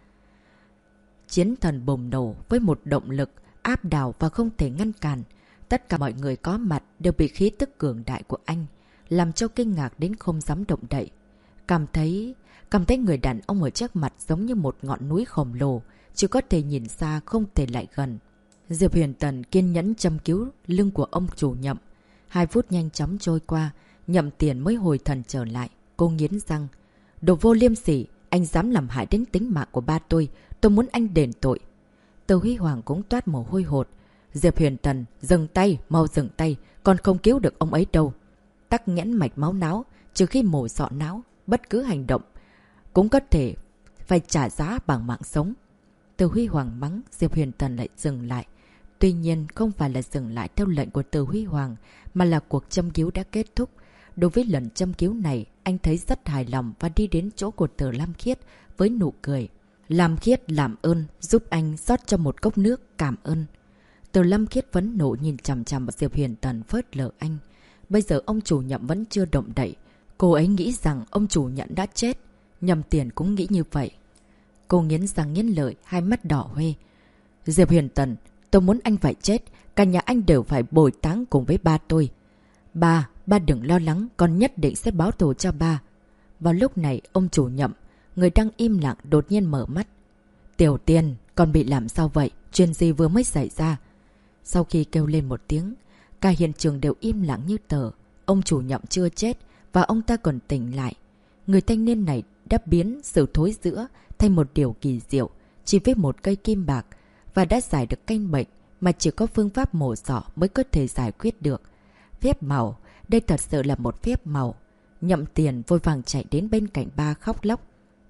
Chiến thần bùng nổ với một động lực áp đảo và không thể ngăn cản. Tất cả mọi người có mặt đều bị khí tức cường đại của anh làm cho kinh ngạc đến không dám động đậy. Cảm thấy người đàn ông ở trước mặt giống như một ngọn núi khổng lồ, chỉ có thể nhìn xa không thể lại gần. Diệp Huyền Tần kiên nhẫn châm cứu lưng của ông chủ Nhậm. 2 phút nhanh chóng trôi qua, Nhậm Tiền mới hồi thần trở lại. Cô nghiến răng. Đồ vô liêm sỉ, anh dám làm hại đến tính mạng của ba tôi muốn anh đền tội. Từ Huy Hoàng cũng toát mồ hôi hột. Diệp Huyền Tần, dừng tay, mau dừng tay, còn không cứu được ông ấy đâu. Tắc nghẽn mạch máu não, trừ khi mổ sọ não, bất cứ hành động cũng có thể phải trả giá bằng mạng sống. Từ Huy Hoàng mắng, Diệp Huyền Tần lại dừng lại. Tuy nhiên không phải là dừng lại theo lệnh của Từ Huy Hoàng, mà là cuộc châm cứu đã kết thúc. Đối với lần châm cứu này, anh thấy rất hài lòng và đi đến chỗ của Từ Lam Khiết với nụ cười. Lam Khiết làm ơn, giúp anh rót cho một cốc nước, cảm ơn. Từ Lam Khiết phẫn nộ nhìn chằm chằm vào Diệp Huyền Tần phớt lờ anh. Bây giờ ông chủ Nhậm vẫn chưa động đậy. Cô ấy nghĩ rằng ông chủ Nhậm đã chết. Nhậm Tiền cũng nghĩ như vậy. Cô nghiến răng nghiến lợi, hai mắt đỏ hoe. Diệp Huyền Tần, tôi muốn anh phải chết. Cả nhà anh đều phải bồi táng cùng với ba tôi. Ba đừng lo lắng, con nhất định sẽ báo thù cho ba. Vào lúc này, ông chủ Nhậm, người đang im lặng đột nhiên mở mắt. Tiểu Tiên, con bị làm sao vậy? Chuyện gì vừa mới xảy ra? Sau khi kêu lên một tiếng, cả hiện trường đều im lặng như tờ. Ông chủ Nhậm chưa chết và ông ta còn tỉnh lại. Người thanh niên này đã biến sự thối rữa thành một điều kỳ diệu, chỉ với một cây kim bạc, và đã giải được căn bệnh mà chỉ có phương pháp mổ xỏ mới có thể giải quyết được. Phép màu, đây thật sự là một phép màu. Nhậm Tiền vội vàng chạy đến bên cạnh ba khóc lóc.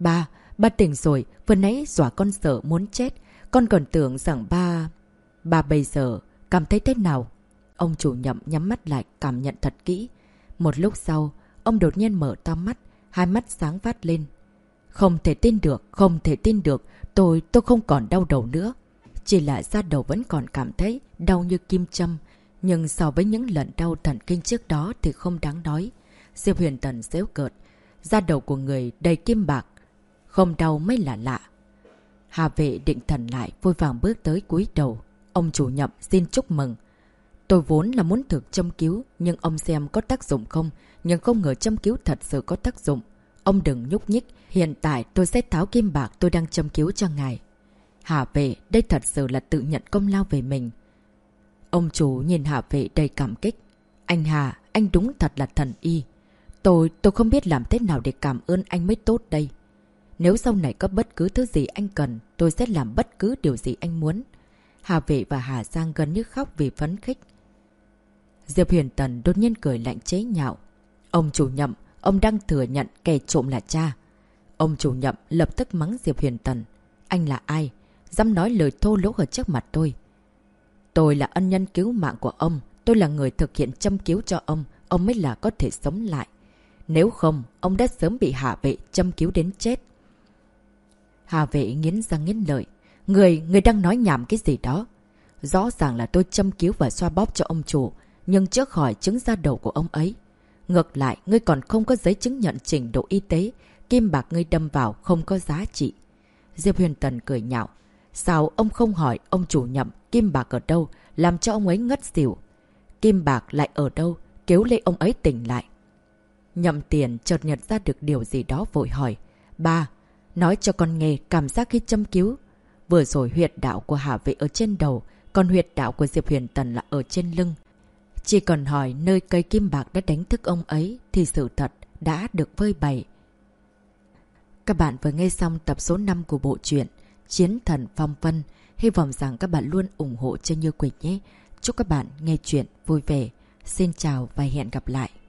Ba tỉnh rồi, vừa nãy dọa con sợ muốn chết. Con còn tưởng rằng ba bây giờ cảm thấy thế nào? Ông chủ Nhậm nhắm mắt lại cảm nhận thật kỹ. Một lúc sau, ông đột nhiên mở to mắt, hai mắt sáng phát lên. Không thể tin được, không thể tin được, tôi không còn đau đầu nữa. Chỉ là da đầu vẫn còn cảm thấy đau như kim châm, nhưng so với những lần đau thần kinh trước đó thì không đáng nói. Diệp Huyền Tần giễu cợt, da đầu của người đầy kim bạc, không đau mới là lạ. Hà Vệ định thần lại, vội vàng bước tới cúi đầu. Ông chủ Nhậm xin chúc mừng. Tôi vốn là muốn thử châm cứu, nhưng ông xem có tác dụng không, nhưng không ngờ châm cứu thật sự có tác dụng. Ông đừng nhúc nhích, hiện tại tôi sẽ tháo kim bạc tôi đang châm cứu cho ngài. Hà Vệ, đây thật sự là tự nhận công lao về mình. Ông chủ nhìn Hà Vệ đầy cảm kích. Anh Hà, anh đúng thật là thần y. Tôi không biết làm thế nào để cảm ơn anh mới tốt đây. Nếu sau này có bất cứ thứ gì anh cần, tôi sẽ làm bất cứ điều gì anh muốn. Hà Vệ và Hà Giang gần như khóc vì phấn khích. Diệp Huyền Tần đột nhiên cười lạnh chế nhạo. Ông chủ Nhậm, ông đang thừa nhận kẻ trộm là cha. Ông chủ Nhậm lập tức mắng Diệp Huyền Tần. Anh là ai? Dám nói lời thô lỗ ở trước mặt tôi. Tôi là ân nhân cứu mạng của ông. Tôi là người thực hiện châm cứu cho ông mới là có thể sống lại. Nếu không, ông đã sớm bị Hà Vệ châm cứu đến chết. Hà Vệ nghiến răng nghiến lợi. Người đang nói nhảm cái gì đó. Rõ ràng là tôi châm cứu và xoa bóp cho ông chủ, nhưng trước khỏi chứng da đầu của ông ấy. Ngược lại, ngươi còn không có giấy chứng nhận trình độ y tế, kim bạc ngươi đâm vào không có giá trị. Diệp Huyền Tần cười nhạo. Sao ông không hỏi ông chủ Nhậm kim bạc ở đâu, làm cho ông ấy ngất xỉu? Kim bạc lại ở đâu, kéo lấy ông ấy tỉnh lại. Nhậm Tiền chợt nhận ra được điều gì đó vội hỏi. Ba, nói cho con nghe cảm giác khi châm cứu. Vừa rồi huyệt đạo của Hà Vệ ở trên đầu, còn huyệt đạo của Diệp Huyền Tần là ở trên lưng. Chỉ cần hỏi nơi cây kim bạc đã đánh thức ông ấy thì sự thật đã được phơi bày. Các bạn vừa nghe xong tập số 5 của bộ truyện Chiến Thần Phong Vân. Hy vọng rằng các bạn luôn ủng hộ cho Như Quỳnh nhé. Chúc các bạn nghe chuyện vui vẻ. Xin chào và hẹn gặp lại.